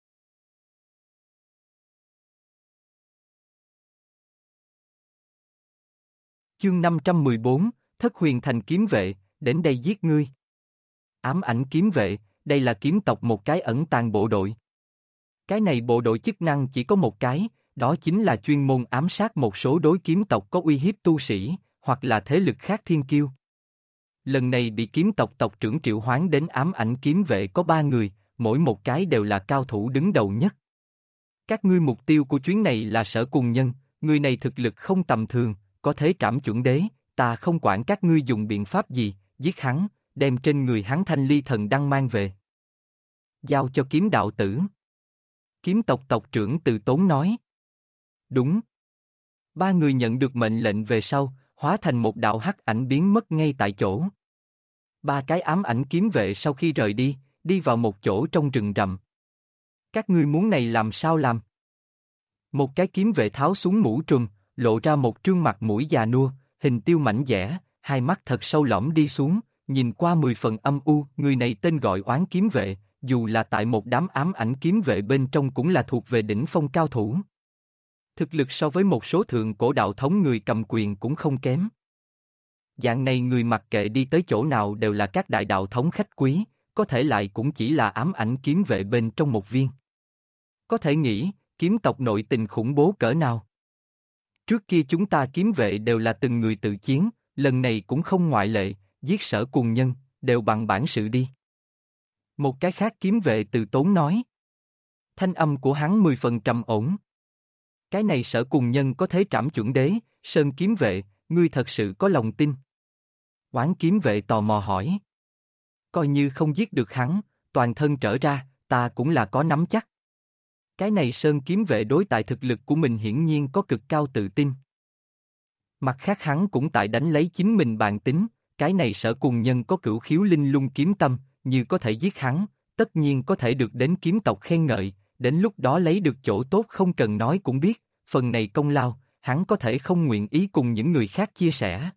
Chương 514, Thất Huyền Thành kiếm vệ, đến đây giết ngươi. Ám ảnh kiếm vệ, đây là kiếm tộc một cái ẩn tàng bộ đội. Cái này bộ đội chức năng chỉ có một cái, đó chính là chuyên môn ám sát một số đối kiếm tộc có uy hiếp tu sĩ, hoặc là thế lực khác thiên kiêu. Lần này bị kiếm tộc tộc trưởng triệu hoán đến ám ảnh kiếm vệ có 3 người, mỗi một cái đều là cao thủ đứng đầu nhất. Các ngươi mục tiêu của chuyến này là Sở Cùng Nhân, người này thực lực không tầm thường, có thế trảm chuẩn đế, ta không quản các ngươi dùng biện pháp gì, giết hắn, đem trên người hắn thanh ly thần đăng mang về. Giao cho kiếm đạo tử. Kiếm tộc tộc trưởng Từ Tốn nói. Đúng. 3 người nhận được mệnh lệnh về sau, hóa thành một đạo hắc ảnh biến mất ngay tại chỗ. 3 cái ám ảnh kiếm vệ sau khi rời đi, đi vào một chỗ trong rừng rậm. Các ngươi muốn này làm sao làm? Một cái kiếm vệ tháo xuống mũ trùm, lộ ra một trương mặt mũi già nua, hình tiêu mảnh dẻ, hai mắt thật sâu lõm đi xuống, nhìn qua 10 phần âm u. Người này tên gọi Oán Kiếm Vệ, dù là tại một đám ám ảnh kiếm vệ bên trong cũng là thuộc về đỉnh phong cao thủ. Thực lực so với một số thượng cổ đạo thống người cầm quyền cũng không kém. Dạng này người mặc kệ đi tới chỗ nào đều là các đại đạo thống khách quý, có thể lại cũng chỉ là ám ảnh kiếm vệ bên trong một viên. Có thể nghĩ, kiếm tộc nội tình khủng bố cỡ nào. Trước kia chúng ta kiếm vệ đều là từng người tự chiến, lần này cũng không ngoại lệ, giết Sở Cùng Nhân, đều bằng bản sự đi. Một cái khác kiếm vệ Từ Tốn nói. Thanh âm của hắn 10 phần trầm ổn. Cái này Sở Cùng Nhân có thế trảm chuẩn đế, Sơn kiếm vệ, ngươi thật sự có lòng tin. Oán kiếm vệ tò mò hỏi. Coi như không giết được hắn, toàn thân trở ra, ta cũng là có nắm chắc. Cái này Sơn kiếm vệ đối tại thực lực của mình hiển nhiên có cực cao tự tin. Mặt khác hắn cũng tại đánh lấy chính mình bàn tính, cái này Sở Cùng Nhân có cửu khiếu linh lung kiếm tâm, như có thể giết hắn, tất nhiên có thể được đến kiếm tộc khen ngợi, đến lúc đó lấy được chỗ tốt không cần nói cũng biết, phần này công lao, hắn có thể không nguyện ý cùng những người khác chia sẻ.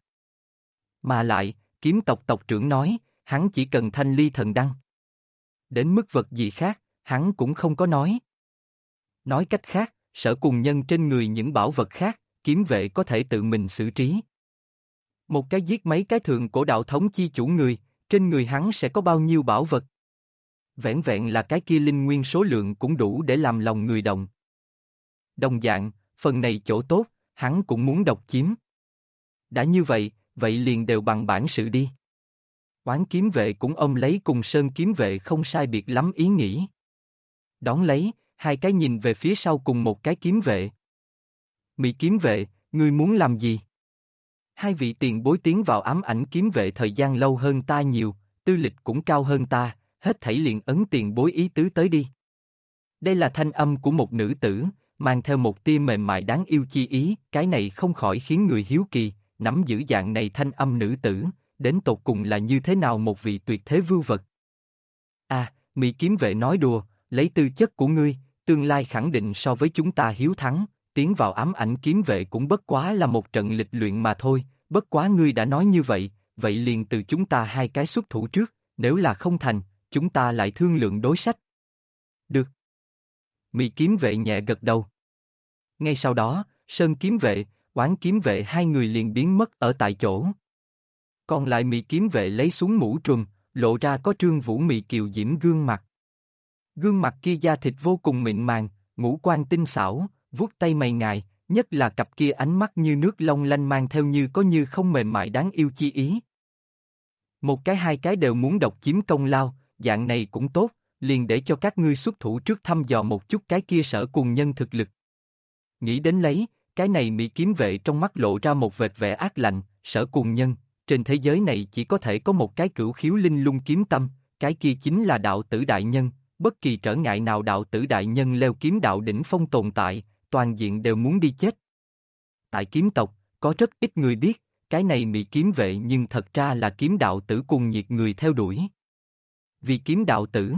Mà lại, kiếm tộc tộc trưởng nói, hắn chỉ cần thanh ly thần đăng. Đến mức vật gì khác, hắn cũng không có nói. Nói cách khác, Sở Cùng Nhân trên người những bảo vật khác, kiếm vệ có thể tự mình xử trí. Một cái giết mấy cái thượng cổ đạo thống chi chủ người, trên người hắn sẽ có bao nhiêu bảo vật? Vẻn vẹn là cái kia linh nguyên số lượng cũng đủ để làm lòng người động. Đồng dạng, phần này chỗ tốt, hắn cũng muốn độc chiếm. Đã như vậy, vậy liền đều bằng bản sự đi. Oán kiếm vệ cũng ôm lấy cùng Sơn kiếm vệ không sai biệt lắm ý nghĩ. Đón lấy, hai cái nhìn về phía sau cùng một cái kiếm vệ. Mị kiếm vệ, ngươi muốn làm gì? Hai vị tiền bối tiến vào ám ảnh kiếm vệ thời gian lâu hơn ta nhiều, tư lịch cũng cao hơn ta, hết thảy liền ấn tiền bối ý tứ tới đi. Đây là thanh âm của một nữ tử, mang theo một tia mềm mại đáng yêu chi ý, cái này không khỏi khiến người hiếu kỳ, nắm giữ dạng này thanh âm nữ tử, đến tột cùng là như thế nào một vị tuyệt thế vưu vật. À, Mị kiếm vệ nói đùa, lấy tư chất của ngươi, tương lai khẳng định so với chúng ta hiếu thắng, tiến vào ám ảnh kiếm vệ cũng bất quá là một trận lịch luyện mà thôi, bất quá ngươi đã nói như vậy, vậy liền từ chúng ta hai cái xuất thủ trước, nếu là không thành, chúng ta lại thương lượng đối sách. Được. Mị kiếm vệ nhẹ gật đầu. Ngay sau đó, Sơn kiếm vệ, Oán kiếm vệ hai người liền biến mất ở tại chỗ. Còn lại Mị kiếm vệ lấy xuống mũ trùm, lộ ra có Trương Vũ Mị kiều diễm gương mặt. Gương mặt kia da thịt vô cùng mịn màng, ngũ quan tinh xảo, vuốt tay mày ngài, nhất là cặp kia ánh mắt như nước long lanh mang theo như có như không mềm mại đáng yêu chi ý. Một cái hai cái đều muốn độc chiếm công lao, dạng này cũng tốt, liền để cho các ngươi xuất thủ trước thăm dò một chút cái kia Sở Cùng Nhân thực lực. Nghĩ đến lấy, cái này Mị kiếm vệ trong mắt lộ ra một vệt vẻ ác lạnh, Sở Cùng Nhân, trên thế giới này chỉ có thể có một cái cửu khiếu linh lung kiếm tâm, cái kia chính là đạo tử đại nhân, bất kỳ trở ngại nào đạo tử đại nhân leo kiếm đạo đỉnh phong tồn tại, toàn diện đều muốn đi chết. Tại kiếm tộc, có rất ít người biết, cái này Mị kiếm vệ nhưng thật ra là kiếm đạo tử cùng nhiệt người theo đuổi. Vì kiếm đạo tử,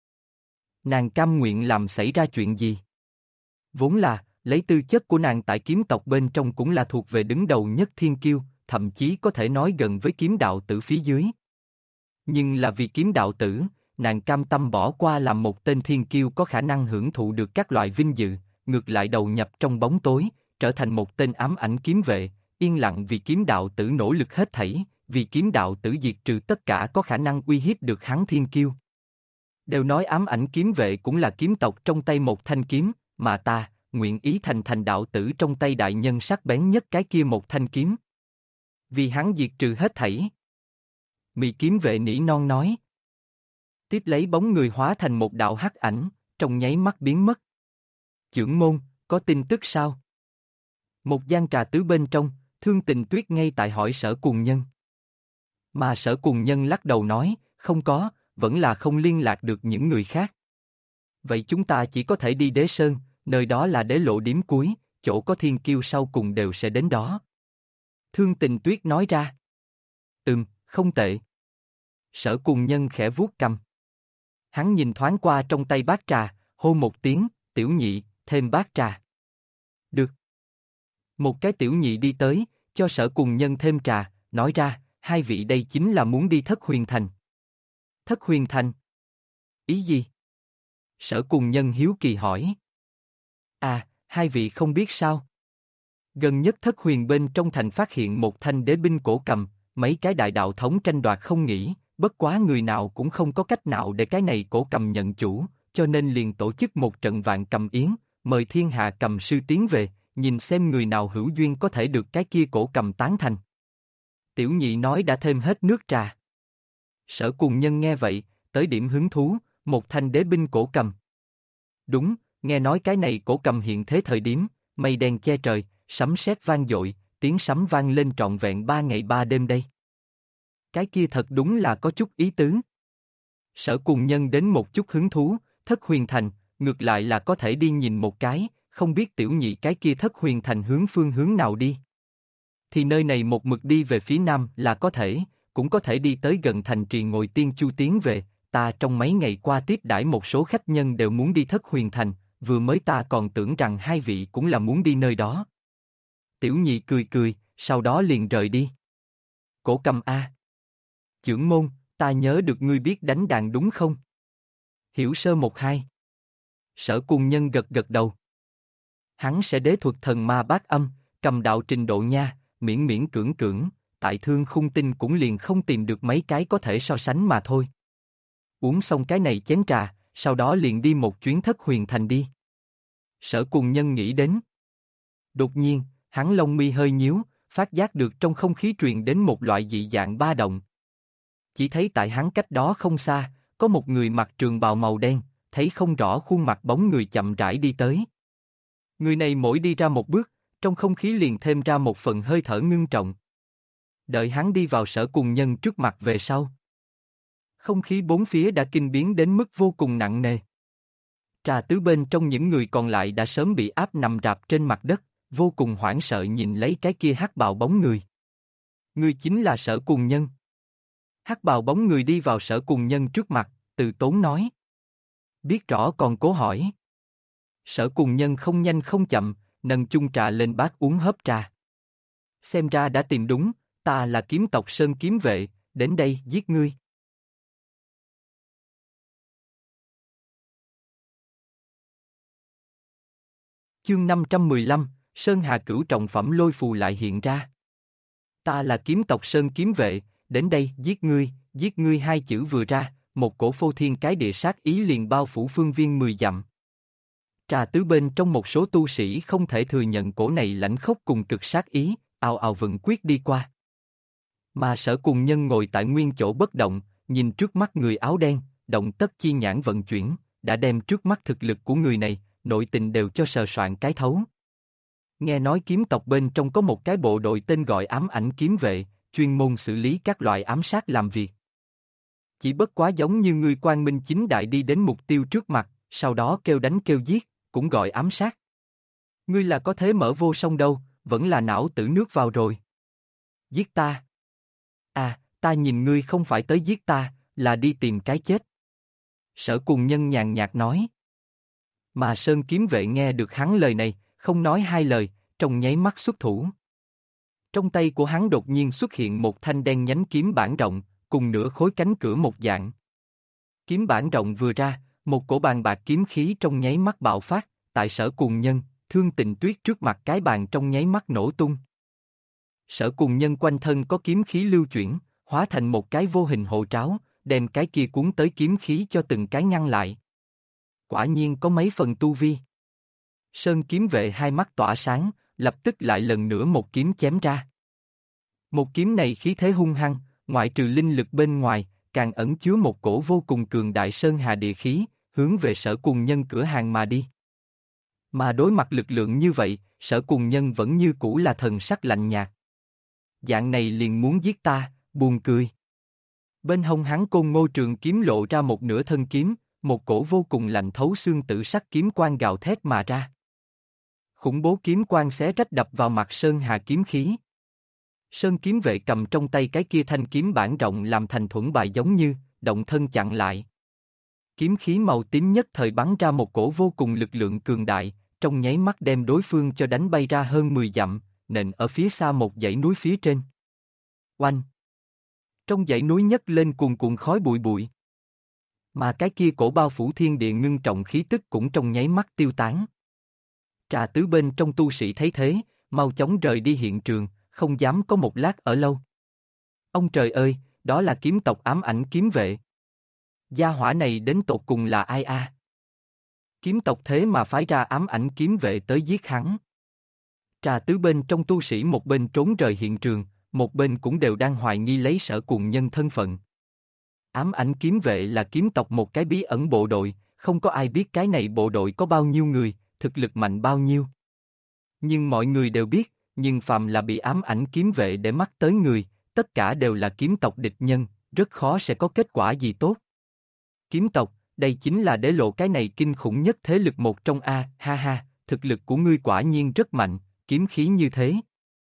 nàng cam nguyện làm xảy ra chuyện gì? Vốn là, lấy tư chất của nàng tại kiếm tộc bên trong cũng là thuộc về đứng đầu nhất thiên kiêu, thậm chí có thể nói gần với kiếm đạo tử phía dưới. Nhưng là vì kiếm đạo tử, nàng cam tâm bỏ qua làm một tên thiên kiêu có khả năng hưởng thụ được các loại vinh dự, ngược lại đầu nhập trong bóng tối, trở thành một tên ám ảnh kiếm vệ, yên lặng vì kiếm đạo tử nỗ lực hết thảy, vì kiếm đạo tử diệt trừ tất cả có khả năng uy hiếp được hắn thiên kiêu. Đều nói ám ảnh kiếm vệ cũng là kiếm tộc trong tay một thanh kiếm, mà ta, nguyện ý thành đạo tử trong tay đại nhân sắc bén nhất cái kia một thanh kiếm. Vì hắn diệt trừ hết thảy. Mị kiếm vệ nỉ non nói. Tiếp lấy bóng người hóa thành một đạo hắc ảnh, trong nháy mắt biến mất. Chưởng môn, có tin tức sao? Một gian trà tứ bên trong, Thương Tình Tuyết ngay tại hỏi Sở Cùng Nhân. Mà Sở Cùng Nhân lắc đầu nói, không có, vẫn là không liên lạc được những người khác. Vậy chúng ta chỉ có thể đi Đế Sơn, nơi đó là đế lộ điểm cuối, chỗ có thiên kiêu sau cùng đều sẽ đến đó. Thương Tình Tuyết nói ra. Không tệ. Sở Cùng Nhân khẽ vuốt cằm. Hắn nhìn thoáng qua trong tay bát trà, hô một tiếng, tiểu nhị, thêm bát trà. Được. Một cái tiểu nhị đi tới, cho Sở Cùng Nhân thêm trà, nói ra, hai vị đây chính là muốn đi Thất Huyền Thành. Thất Huyền Thành? Ý gì? Sở Cùng Nhân hiếu kỳ hỏi. À, hai vị không biết sao? Gần nhất Thất Huyền bên trong thành phát hiện một thanh đế binh cổ cầm, mấy cái đại đạo thống tranh đoạt không nghỉ, bất quá người nào cũng không có cách nào để cái này cổ cầm nhận chủ, cho nên liền tổ chức một trận vạn cầm yến, mời thiên hạ cầm sư tiến về, nhìn xem người nào hữu duyên có thể được cái kia cổ cầm tán thành. Tiểu nhị nói đã thêm hết nước trà. Sở Cùng Nhân nghe vậy, tới điểm hứng thú, một thanh đế binh cổ cầm. Đúng, nghe nói cái này cổ cầm hiện thế thời điểm, mây đen che trời, sấm sét vang dội, tiếng sấm vang lên trọn vẹn 3 ngày 3 đêm đây. Cái kia thật đúng là có chút ý tứ. Sở Cùng Nhân đến một chút hứng thú, Thất Huyền Thành, ngược lại là có thể đi nhìn một cái, không biết tiểu nhị cái kia Thất Huyền Thành phương hướng nào đi. Thì nơi này một mực đi về phía nam là có thể, cũng có thể đi tới gần thành trì ngồi tiên chu tiến về, ta trong mấy ngày qua tiếp đãi một số khách nhân đều muốn đi Thất Huyền Thành, vừa mới ta còn tưởng rằng hai vị cũng là muốn đi nơi đó. Tiểu nhị cười cười, sau đó liền rời đi. Cổ cầm A. Chưởng môn, ta nhớ được ngươi biết đánh đàn đúng không? Hiểu sơ một hai. Sở Cùng Nhân gật gật đầu. Hắn sẽ đế thuật thần ma bát âm, cầm đạo trình độ nha, miễn miễn cưỡng cưỡng, tại Thương Khung Tinh cũng liền không tìm được mấy cái có thể so sánh mà thôi. Uống xong cái này chén trà, sau đó liền đi một chuyến Thất Huyền Thành đi. Sở Cùng Nhân nghĩ đến. Đột nhiên, hắn lông mi hơi nhíu, phát giác được trong không khí truyền đến một loại dị dạng ba động. Chỉ thấy tại hắn cách đó không xa, có một người mặc trường bào màu đen, thấy không rõ khuôn mặt bóng người chậm rãi đi tới. Người này mỗi đi ra một bước, trong không khí liền thêm ra một phần hơi thở ngưng trọng. Đợi hắn đi vào Sở Cùng Nhân trước mặt về sau. Không khí bốn phía đã kinh biến đến mức vô cùng nặng nề. Trà Tứ bên trong những người còn lại đã sớm bị áp nằm rạp trên mặt đất, vô cùng hoảng sợ nhìn lấy cái kia hắc bào bóng người. Người chính là Sở Cùng Nhân. Hắc bào bóng người đi vào Sở Cùng Nhân trước mặt, từ tốn nói. Biết rõ còn cố hỏi. Sở Cùng Nhân không nhanh không chậm, nâng chung trà lên bát uống hớp trà. Xem ra đã tìm đúng, ta là kiếm tộc Sơn Kiếm Vệ, đến đây giết ngươi. Chương 515, Sơn Hà Cửu trọng phẩm lôi phù lại hiện ra. Ta là kiếm tộc Sơn Kiếm Vệ, đến đây giết ngươi hai chữ vừa ra, một cổ phô thiên cái địa sát ý liền bao phủ phương viên 10 dặm. Trà Tứ bên trong một số tu sĩ không thể thừa nhận cổ này lãnh khốc cùng cực sát ý, ào ào vận quyết đi qua. Mà Sở Cùng Nhân ngồi tại nguyên chỗ bất động, nhìn trước mắt người áo đen, động tất chi nhãn vận chuyển, đã đem trước mắt thực lực của người này, nội tình đều cho sờ soạn cái thấu. Nghe nói kiếm tộc bên trong có một cái bộ đội tên gọi Ám Ảnh Kiếm Vệ, chuyên môn xử lý các loại ám sát làm việc. Chỉ bất quá giống như ngươi quang minh chính đại đi đến mục tiêu trước mặt, sau đó kêu đánh kêu giết, cũng gọi ám sát. Ngươi là có thế mở vô song đâu, vẫn là não tử nước vào rồi. Giết ta. À, ta nhìn ngươi không phải tới giết ta, là đi tìm cái chết. Sở Cùng Nhân nhàn nhạt nói. Mà Sơn Kiếm Vệ nghe được hắn lời này, không nói hai lời, trong nháy mắt xuất thủ. Trong tay của hắn đột nhiên xuất hiện một thanh đen nhánh kiếm bản rộng, cùng nửa khối cánh cửa một dạng. Kiếm bản rộng vừa ra, một cổ bàn bạc kiếm khí trong nháy mắt bạo phát, tại Sở Cùng Nhân, Thương Tình Tuyết trước mặt cái bàn trong nháy mắt nổ tung. Sở Cùng Nhân quanh thân có kiếm khí lưu chuyển, hóa thành một cái vô hình hộ tráo, đem cái kia cuốn tới kiếm khí cho từng cái ngăn lại. Quả nhiên có mấy phần tu vi. Sơn Kiếm Vệ hai mắt tỏa sáng, lập tức lại lần nữa một kiếm chém ra. Một kiếm này khí thế hung hăng, ngoại trừ linh lực bên ngoài, càng ẩn chứa một cổ vô cùng cường đại sơn hà địa khí, hướng về Sở Cùng Nhân cửa hàng mà đi. Mà đối mặt lực lượng như vậy, Sở Cùng Nhân vẫn như cũ là thần sắc lạnh nhạt. Dạng này liền muốn giết ta, buồn cười. Bên hông hắn Côn Ngô Trường kiếm lộ ra một nửa thân kiếm, một cổ vô cùng lạnh thấu xương tử sắc kiếm quang gào thét mà ra. Khủng bố kiếm quang xé rách đập vào mặt Sơn Hà kiếm khí. Sơn Kiếm Vệ cầm trong tay cái kia thanh kiếm bản rộng làm thành thuẫn bài giống như, động thân chặn lại. Kiếm khí màu tím nhất thời bắn ra một cổ vô cùng lực lượng cường đại, trong nháy mắt đem đối phương cho đánh bay ra hơn 10 dặm, nện ở phía xa một dãy núi phía trên. Oanh! Trong dãy núi nhấc lên cuồn cuộn khói bụi bụi. Mà cái kia cổ bao phủ thiên địa ngưng trọng khí tức cũng trong nháy mắt tiêu tán. Trà Tứ bên trong tu sĩ thấy thế, mau chóng rời đi hiện trường, không dám có một lát ở lâu. Ông trời ơi, đó là kiếm tộc Ám Ảnh Kiếm Vệ. Gia hỏa này đến tột cùng là ai a? Kiếm tộc thế mà phái ra Ám Ảnh Kiếm Vệ tới giết hắn. Trà Tứ bên trong tu sĩ một bên trốn rời hiện trường, một bên cũng đều đang hoài nghi lấy Sở Cùng Nhân thân phận. Ám Ảnh Kiếm Vệ là kiếm tộc một cái bí ẩn bộ đội, không có ai biết cái này bộ đội có bao nhiêu người, thực lực mạnh bao nhiêu. Nhưng mọi người đều biết, nhưng phàm là bị Ám Ảnh Kiếm Vệ để mắt tới người, tất cả đều là kiếm tộc địch nhân, rất khó sẽ có kết quả gì tốt. Kiếm tộc, đây chính là để lộ cái này kinh khủng nhất thế lực một trong A, ha ha, thực lực của ngươi quả nhiên rất mạnh, kiếm khí như thế.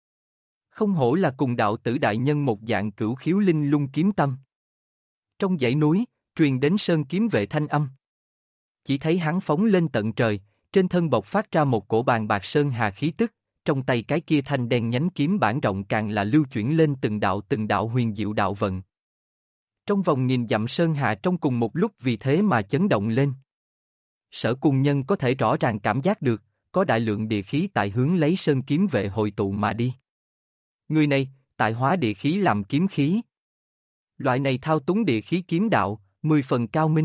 Không hổ là cùng đạo tử đại nhân một dạng cửu khiếu linh lung kiếm tâm. Trong dãy núi, truyền đến Sơn Kiếm Vệ thanh âm. Chỉ thấy hắn phóng lên tận trời, trên thân bộc phát ra một cổ bàn bạc sơn hà khí tức, trong tay cái kia thanh đen nhánh kiếm bản rộng càng là lưu chuyển lên từng đạo huyền diệu đạo vận. Trong vòng nghìn dặm sơn hà trong cùng một lúc vì thế mà chấn động lên. Sở Cùng Nhân có thể rõ ràng cảm giác được, có đại lượng địa khí tại hướng lấy Sơn Kiếm Vệ hội tụ mà đi. Người này, tại hóa địa khí làm kiếm khí. Loại này thao túng địa khí kiếm đạo, 10 phần cao minh.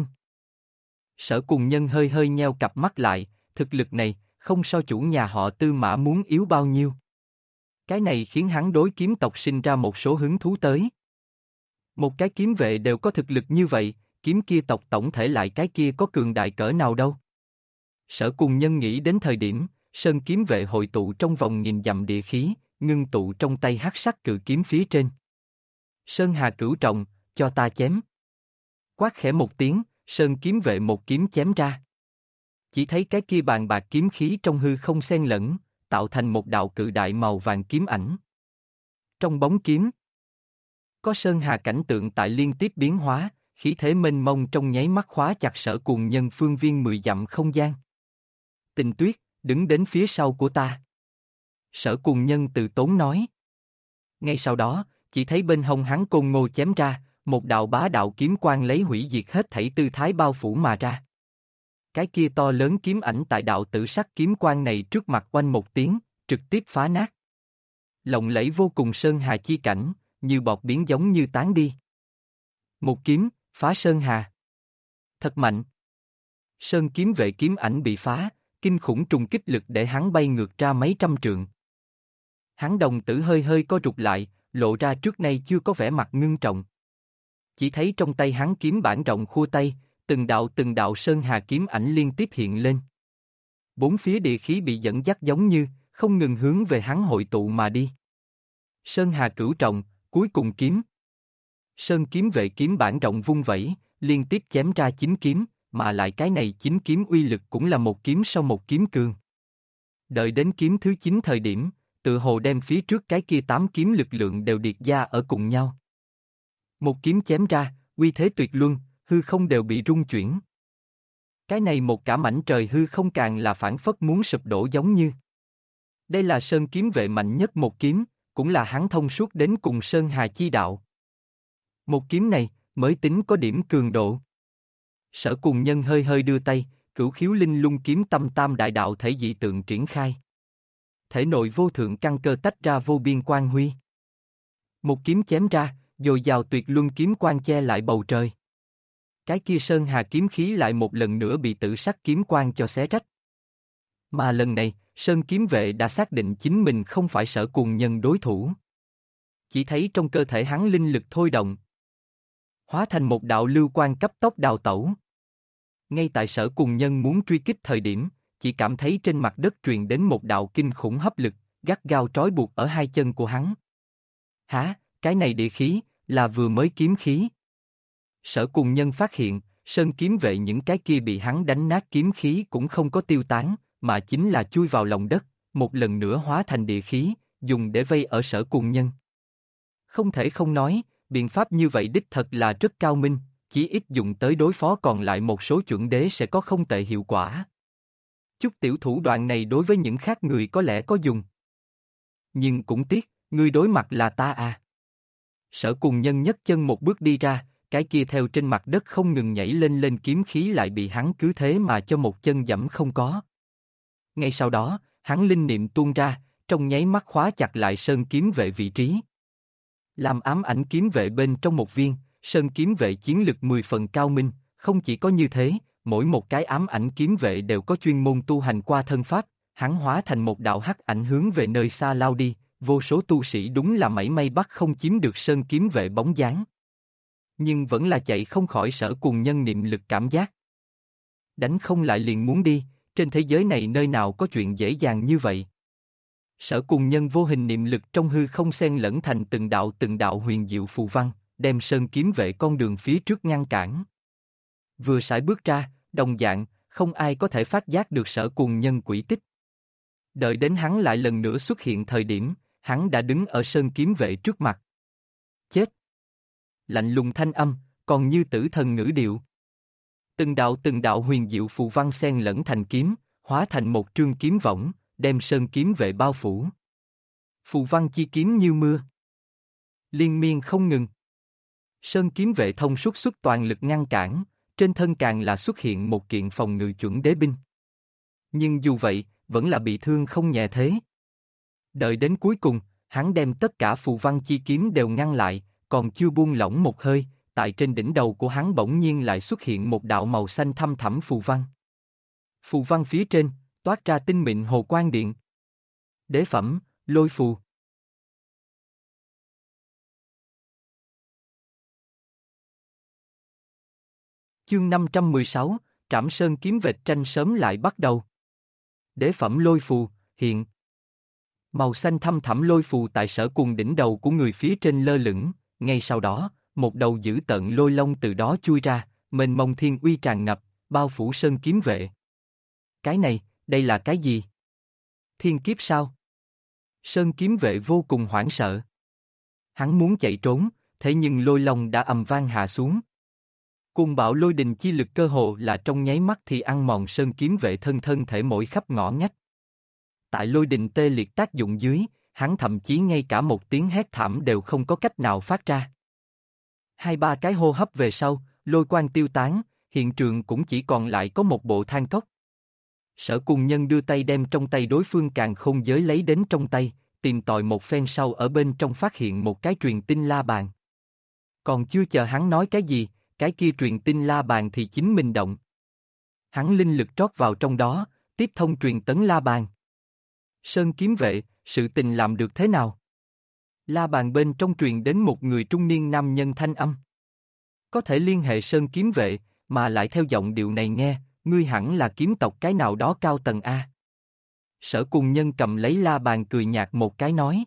Sở Cùng Nhân hơi hơi nheo cặp mắt lại, thực lực này, không so chủ nhà họ Tư Mã muốn yếu bao nhiêu. Cái này khiến hắn đối kiếm tộc sinh ra một số hứng thú tới. Một cái kiếm vệ đều có thực lực như vậy, kiếm kia tộc tổng thể lại cái kia có cường đại cỡ nào đâu. Sở Cùng Nhân nghĩ đến thời điểm, sơn kiếm vệ hội tụ trong vòng nghìn dặm địa khí, ngưng tụ trong tay hắc sắc cự kiếm phía trên. Sơn Hà Cửu Trọng, cho ta chém. Quát khẽ một tiếng, sơn kiếm vệ một kiếm chém ra. Chỉ thấy cái kia bàn bạc kiếm khí trong hư không xen lẫn, tạo thành một đạo cự đại màu vàng kiếm ảnh. Trong bóng kiếm, có Sơn Hà cảnh tượng tại liên tiếp biến hóa, khí thế mênh mông trong nháy mắt khóa chặt Sở Cùng Nhân phương viên 10 dặm không gian. Tình Tuyết, đứng đến phía sau của ta. Sở Cùng Nhân từ tốn nói. Ngay sau đó, chỉ thấy bên hông hắn côn ngô chém ra, một đạo bá đạo kiếm quang lấy hủy diệt hết thảy tư thái bao phủ mà ra. Cái kia to lớn kiếm ảnh tại đạo tử sắc kiếm quang này trước mặt oanh một tiếng, trực tiếp phá nát. Lộng lẫy vô cùng sơn hà chi cảnh, như bọt biến giống như tán đi. Một kiếm, phá sơn hà. Thật mạnh. Sơn kiếm vệ kiếm ảnh bị phá, kinh khủng trùng kích lực để hắn bay ngược ra mấy trăm trượng. Hắn đồng tử hơi hơi co rụt lại, lộ ra trước nay chưa có vẻ mặt ngưng trọng. Chỉ thấy trong tay hắn kiếm bản rộng khua tay, từng đạo sơn hà kiếm ảnh liên tiếp hiện lên. Bốn phía địa khí bị dẫn dắt giống như, không ngừng hướng về hắn hội tụ mà đi. Sơn hà cửu trọng, cuối cùng kiếm. Sơn kiếm vệ kiếm bản rộng vung vẩy, liên tiếp chém ra 9 kiếm, mà lại cái này 9 kiếm uy lực cũng là một kiếm sau một kiếm cường. Đợi đến kiếm thứ 9 thời điểm, tự hồ đem phía trước cái kia 8 kiếm lực lượng đều điệt ra ở cùng nhau. Một kiếm chém ra, uy thế tuyệt luân, hư không đều bị rung chuyển. Cái này một cả mảnh trời hư không càng là phản phất muốn sụp đổ giống như. Đây là sơn kiếm vệ mạnh nhất một kiếm, cũng là hắn thông suốt đến cùng sơn hà chi đạo. Một kiếm này, mới tính có điểm cường độ. Sở Cùng Nhân hơi hơi đưa tay, cửu khiếu linh lung kiếm tâm tam đại đạo thể dị tượng triển khai. Thể nội vô thượng căn cơ tách ra vô biên quang huy. Một kiếm chém ra, dồi dào tuyệt luân kiếm quang che lại bầu trời. Cái kia sơn hà kiếm khí lại một lần nữa bị tử sắc kiếm quang cho xé rách. Mà lần này, sơn kiếm vệ đã xác định chính mình không phải Sở Cùng Nhân đối thủ. Chỉ thấy trong cơ thể hắn linh lực thôi động, hóa thành một đạo lưu quang cấp tốc đào tẩu. Ngay tại Sở Cùng Nhân muốn truy kích thời điểm, chỉ cảm thấy trên mặt đất truyền đến một đạo kinh khủng hấp lực, gắt gao trói buộc ở hai chân của hắn. Hả, cái này địa khí, là vừa mới kiếm khí. Sở Cùng Nhân phát hiện, sơn kiếm vệ những cái kia bị hắn đánh nát kiếm khí cũng không có tiêu tán, mà chính là chui vào lòng đất, một lần nữa hóa thành địa khí, dùng để vây ở Sở Cùng Nhân. Không thể không nói, biện pháp như vậy đích thật là rất cao minh, chỉ ít dùng tới đối phó còn lại một số chuẩn đế sẽ có không tệ hiệu quả. Chút tiểu thủ đoạn này đối với những khác người có lẽ có dùng. Nhưng cũng tiếc, ngươi đối mặt là ta à. Sở Cùng Nhân nhấc chân một bước đi ra, cái kia theo trên mặt đất không ngừng nhảy lên lên kiếm khí lại bị hắn cứ thế mà cho một chân dẫm không có. Ngay sau đó, hắn linh niệm tuôn ra, trong nháy mắt khóa chặt lại sơn kiếm vệ vị trí. Làm ám ảnh kiếm vệ bên trong một viên, sơn kiếm vệ chiến lực 10 phần cao minh, không chỉ có như thế, mỗi một cái ám ảnh kiếm vệ đều có chuyên môn tu hành qua thân pháp, hắn hóa thành một đạo hắc ảnh hướng về nơi xa lao đi, vô số tu sĩ đúng là mảy may bắt không chiếm được sơn kiếm vệ bóng dáng. Nhưng vẫn là chạy không khỏi Sở Cùng Nhân niệm lực cảm giác. Đánh không lại liền muốn đi, trên thế giới này nơi nào có chuyện dễ dàng như vậy. Sở Cùng Nhân vô hình niệm lực trong hư không xen lẫn thành từng đạo huyền diệu phù văn, đem sơn kiếm vệ con đường phía trước ngăn cản. Vừa sải bước ra, đồng dạng, không ai có thể phát giác được Sở Cùng Nhân quỷ tích. Đợi đến hắn lại lần nữa xuất hiện thời điểm, hắn đã đứng ở sơn kiếm vệ trước mặt. Chết! Lạnh lùng thanh âm, còn như tử thần ngữ điệu. Từng đạo huyền diệu phù văn xen lẫn thành kiếm, hóa thành một trương kiếm võng, đem sơn kiếm vệ bao phủ. Phù văn chi kiếm như mưa, liên miên không ngừng. Sơn kiếm vệ thông suốt toàn lực ngăn cản, trên thân càng là xuất hiện một kiện phòng ngự chuẩn đế binh. Nhưng dù vậy, vẫn là bị thương không nhẹ thế. Đợi đến cuối cùng, hắn đem tất cả phù văn chi kiếm đều ngăn lại, còn chưa buông lỏng một hơi, tại trên đỉnh đầu của hắn bỗng nhiên lại xuất hiện một đạo màu xanh thăm thẳm phù văn. Phù văn phía trên, toát ra tinh mịn hồ quang điện. Đế phẩm, lôi phù. Chương 516, Trảm Sơn kiếm vệt tranh sớm lại bắt đầu. Đế phẩm lôi phù, hiện. Màu xanh thăm thẳm lôi phù tại Sở Cùng đỉnh đầu của người phía trên lơ lửng, ngay sau đó, một đầu dữ tợn lôi long từ đó chui ra, mênh mông thiên uy tràn ngập, bao phủ sơn kiếm vệ. Cái này, đây là cái gì? Thiên kiếp sao? Sơn kiếm vệ vô cùng hoảng sợ. Hắn muốn chạy trốn, thế nhưng lôi long đã ầm vang hạ xuống. Cuồng bạo lôi đình chi lực cơ hồ là trong nháy mắt thì ăn mòn sơn kiếm vệ thân thể mỗi khắp ngõ ngách. Tại lôi đình tê liệt tác dụng dưới, hắn thậm chí ngay cả một tiếng hét thảm đều không có cách nào phát ra. Hai ba cái hô hấp về sau, lôi quang tiêu tán, hiện trường cũng chỉ còn lại có một bộ than cốc. Sở Cùng Nhân đưa tay đem trong tay đối phương càn khôn giới lấy đến trong tay, tìm tòi một phen sau ở bên trong phát hiện một cái truyền tinh la bàn. Còn chưa chờ hắn nói cái gì, cái kia truyền tinh la bàn thì chính mình động. Hắn linh lực trót vào trong đó, tiếp thông truyền tấn la bàn. Sơn kiếm vệ, sự tình làm được thế nào? La bàn bên trong truyền đến một người trung niên nam nhân thanh âm. Có thể liên hệ Sơn kiếm vệ, mà lại theo giọng điệu này nghe, ngươi hẳn là kiếm tộc cái nào đó cao tầng A. Sở Cùng Nhân cầm lấy la bàn cười nhạt một cái nói.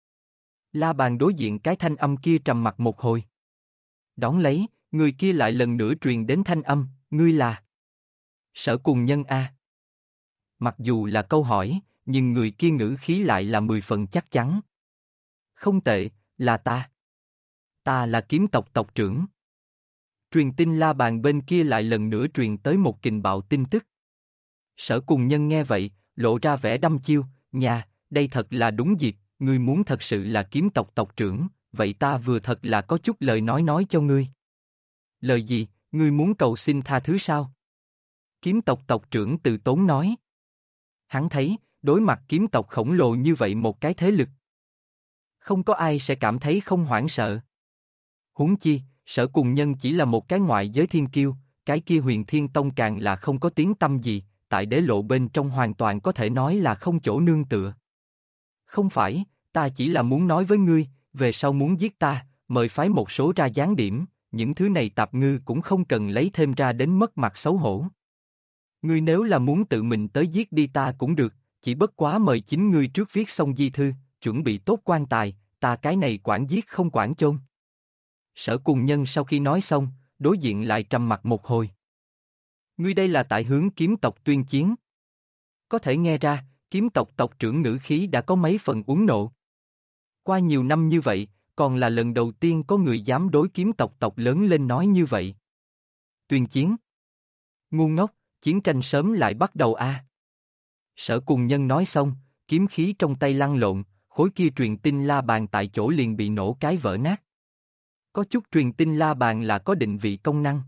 La bàn đối diện cái thanh âm kia trầm mặc một hồi. Đón lấy, người kia lại lần nữa truyền đến thanh âm, ngươi là Sở Cùng Nhân A. Mặc dù là câu hỏi, nhưng người kia ngữ khí lại là 10 phần chắc chắn. Không tệ, là ta. Ta là kiếm tộc tộc trưởng. Truyền tin la bàn bên kia lại lần nữa truyền tới một kình bạo tin tức. Sở Cùng Nhân nghe vậy, lộ ra vẻ đăm chiêu, nhà, đây thật là đúng dịp, ngươi muốn thật sự là kiếm tộc tộc trưởng, vậy ta vừa thật là có chút lời nói cho ngươi. Lời gì, ngươi muốn cầu xin tha thứ sao? Kiếm tộc tộc trưởng từ tốn nói. Hắn thấy, đối mặt kiếm tộc khổng lồ như vậy một cái thế lực. Không có ai sẽ cảm thấy không hoảng sợ. Huống chi, Sở Cùng Nhân chỉ là một cái ngoại giới thiên kiêu, cái kia Huyền Thiên Tông càng là không có tiếng tăm gì, tại đế lộ bên trong hoàn toàn có thể nói là không chỗ nương tựa. Không phải, ta chỉ là muốn nói với ngươi, về sau muốn giết ta, mời phái một số ra gián điểm, những thứ này tạp ngư cũng không cần lấy thêm ra đến mất mặt xấu hổ. Ngươi nếu là muốn tự mình tới giết đi ta cũng được, chỉ bất quá mời chính ngươi trước viết xong di thư, chuẩn bị tốt quan tài, ta cái này quản giết không quản chôn. Sở Cùng Nhân sau khi nói xong, đối diện lại trầm mặt một hồi. Ngươi đây là tại hướng kiếm tộc tuyên chiến. Có thể nghe ra, kiếm tộc tộc trưởng ngữ khí đã có mấy phần uống nộ. Qua nhiều năm như vậy, còn là lần đầu tiên có người dám đối kiếm tộc lớn lên nói như vậy. Tuyên chiến. Ngu ngốc, chiến tranh sớm lại bắt đầu a. Sở Cùng Nhân nói xong, kiếm khí trong tay lăn lộn, khối kia truyền tinh la bàn tại chỗ liền bị nổ cái vỡ nát. Có chút truyền tinh la bàn là có định vị công năng.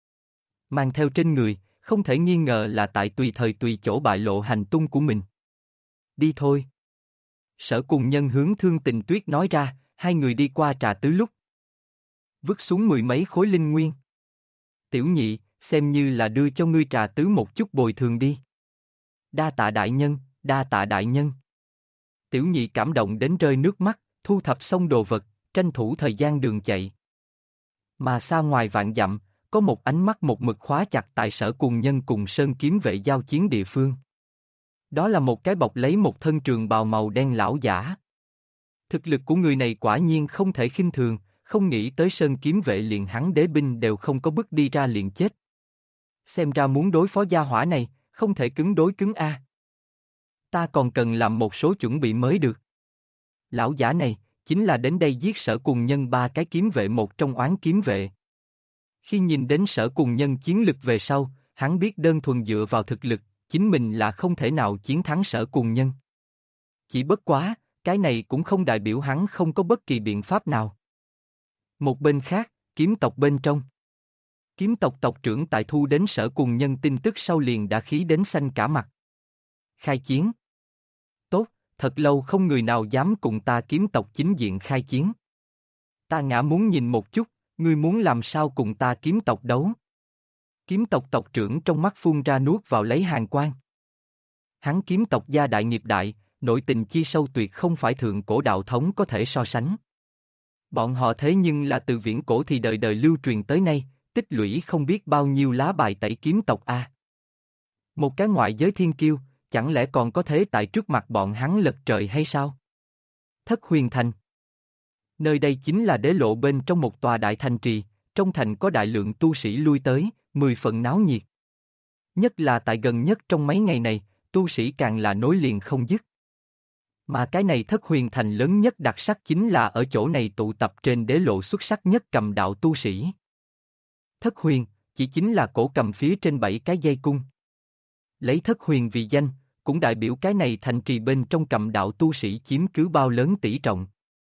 Mang theo trên người, không thể nghi ngờ là tại tùy thời tùy chỗ bại lộ hành tung của mình. Đi thôi. Sở Cùng Nhân hướng Thương Tình Tuyết nói ra, hai người đi qua Trà Tứ lúc. Vứt xuống 10 mấy khối linh nguyên. Tiểu nhị, xem như là đưa cho ngươi Trà Tứ một chút bồi thường đi. Đa tạ đại nhân, đa tạ đại nhân. Tiểu nhị cảm động đến rơi nước mắt, thu thập xong đồ vật, tranh thủ thời gian đường chạy. Mà xa ngoài vạn dặm, có một ánh mắt một mực khóa chặt tại Sở Cùng Nhân cùng Sơn kiếm vệ giao chiến địa phương. Đó là một cái bọc lấy một thân trường bào màu đen lão giả. Thực lực của người này quả nhiên không thể khinh thường, không nghĩ tới Sơn kiếm vệ liền hắn đế binh đều không có bước đi ra liền chết. Xem ra muốn đối phó gia hỏa này, không thể cứng đối cứng a. Ta còn cần làm một số chuẩn bị mới được. Lão giả này, chính là đến đây giết Sở Cùng Nhân ba cái kiếm vệ một trong oán kiếm vệ. Khi nhìn đến Sở Cùng Nhân chiến lực về sau, hắn biết đơn thuần dựa vào thực lực, chính mình là không thể nào chiến thắng Sở Cùng Nhân. Chỉ bất quá, cái này cũng không đại biểu hắn không có bất kỳ biện pháp nào. Một bên khác, kiếm tộc bên trong. Kiếm tộc tộc trưởng tại thu đến Sở Cùng Nhân tin tức sau liền đã khí đến xanh cả mặt. Khai chiến. Tốt, thật lâu không người nào dám cùng ta kiếm tộc chính diện khai chiến. Ta ngã muốn nhìn một chút, ngươi muốn làm sao cùng ta kiếm tộc đấu. Kiếm tộc tộc trưởng trong mắt phun ra nuốt vào lấy hàn quang. Hắn kiếm tộc gia đại nghiệp đại, nội tình chi sâu tuyệt không phải thượng cổ đạo thống có thể so sánh. Bọn họ thế nhưng là từ viễn cổ thì đời đời lưu truyền tới nay, tích lũy không biết bao nhiêu lá bài tẩy kiếm tộc a. Một cái ngoại giới thiên kiêu, chẳng lẽ còn có thế tại trước mặt bọn hắn lật trời hay sao? Thất Huyền Thành. Nơi đây chính là đế lộ bên trong một tòa đại thành trì, trong thành có đại lượng tu sĩ lui tới, 10 phần náo nhiệt. Nhất là tại gần nhất trong mấy ngày này, tu sĩ càng là nối liền không dứt. Mà cái này Thất Huyền Thành lớn nhất đặc sắc chính là ở chỗ này tụ tập trên đế lộ xuất sắc nhất cầm đạo tu sĩ. Thất Huyền, chỉ chính là cổ cầm phía trên 7 cái dây cung. Lấy Thất Huyền vì danh, cũng đại biểu cái này thành trì bên trong cầm đạo tu sĩ chiếm cứ bao lớn tỷ trọng.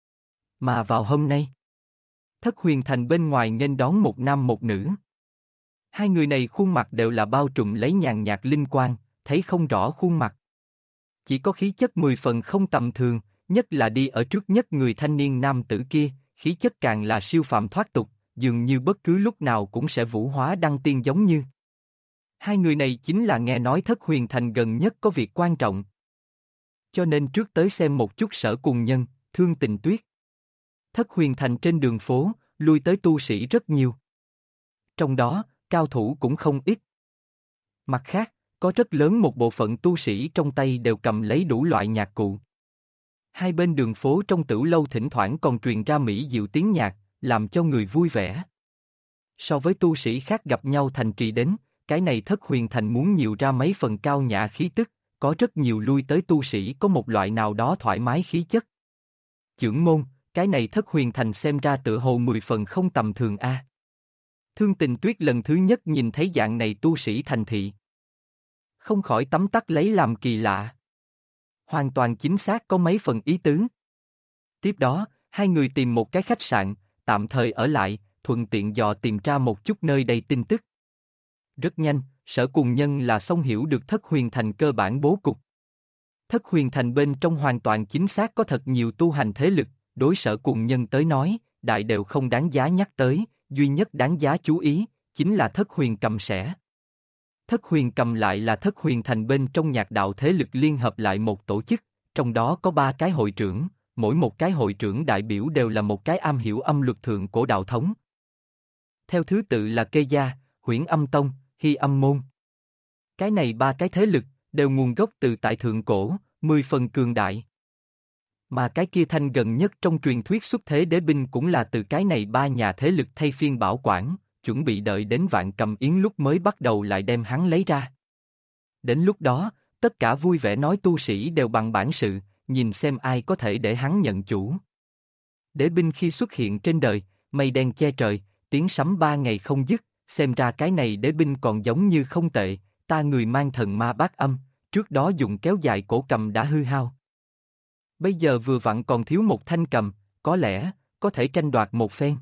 Mà vào hôm nay, Thất Huyền Thành bên ngoài nghênh đón một nam một nữ. Hai người này khuôn mặt đều là bao trùm lấy nhàn nhạt linh quang, thấy không rõ khuôn mặt. Chỉ có khí chất 10 phần không tầm thường, nhất là đi ở trước nhất người thanh niên nam tử kia, khí chất càng là siêu phàm thoát tục, dường như bất cứ lúc nào cũng sẽ vũ hóa đăng tiên giống như. Hai người này chính là nghe nói Thất Huyền Thành gần nhất có việc quan trọng. Cho nên trước tới xem một chút Sở Cùng Nhân, Thương Tình Tuyết. Thất Huyền Thành trên đường phố, lui tới tu sĩ rất nhiều. Trong đó, cao thủ cũng không ít. Mặt khác, có rất lớn một bộ phận tu sĩ trong tay đều cầm lấy đủ loại nhạc cụ. Hai bên đường phố trong tửu lâu thỉnh thoảng còn truyền ra mỹ diệu tiếng nhạc, làm cho người vui vẻ. So với tu sĩ khác gặp nhau thành trì đến, cái này Thất Huyền Thành muốn nhiều ra mấy phần cao nhã khí tức, có rất nhiều lui tới tu sĩ có một loại nào đó thoải mái khí chất. Chưởng môn, cái này Thất Huyền Thành xem ra tựa hồ 10 phần không tầm thường a. Thương Tình Tuyết lần thứ nhất nhìn thấy dạng này tu sĩ thành thị. Không khỏi tấm tắc lấy làm kỳ lạ. Hoàn toàn chính xác có mấy phần ý tứ. Tiếp đó, hai người tìm một cái khách sạn, tạm thời ở lại, thuận tiện dò tìm ra một chút nơi đây tin tức. Rất nhanh, Sở Cùng Nhân là xong hiểu được Thất Huyền Thành cơ bản bố cục. Thất Huyền Thành bên trong hoàn toàn chính xác có thật nhiều tu hành thế lực, đối Sở Cùng Nhân tới nói, đại đều không đáng giá nhắc tới, duy nhất đáng giá chú ý, chính là Thất Huyền Cầm sẽ. Thất Huyền Cầm lại là Thất Huyền Thành bên trong nhạc đạo thế lực liên hợp lại một tổ chức, trong đó có 3 cái hội trưởng, mỗi một cái hội trưởng đại biểu đều là một cái am hiểu âm luật thượng cổ đạo thống. Theo thứ tự là Kê Gia, Huyễn Âm Tông, Hy Âm Môn. Cái này 3 cái thế lực, đều nguồn gốc từ tại thượng cổ, 10 phần cường đại. Mà cái kia thanh gần nhất trong truyền thuyết xuất thế đế binh cũng là từ cái này 3 nhà thế lực thay phiên bảo quản, chuẩn bị đợi đến Vạn Cầm Yến lúc mới bắt đầu lại đem hắn lấy ra. Đến lúc đó, tất cả vui vẻ nói tu sĩ đều bằng bản sự, nhìn xem ai có thể để hắn nhận chủ. Đế binh khi xuất hiện trên đời, mây đen che trời, tiếng sấm 3 ngày không dứt, xem ra cái này đế binh còn giống như không tệ, ta người mang thần ma bát âm, trước đó dùng kéo dài cổ cầm đã hư hao. Bây giờ vừa vặn còn thiếu một thanh cầm, có lẽ, có thể tranh đoạt một phen.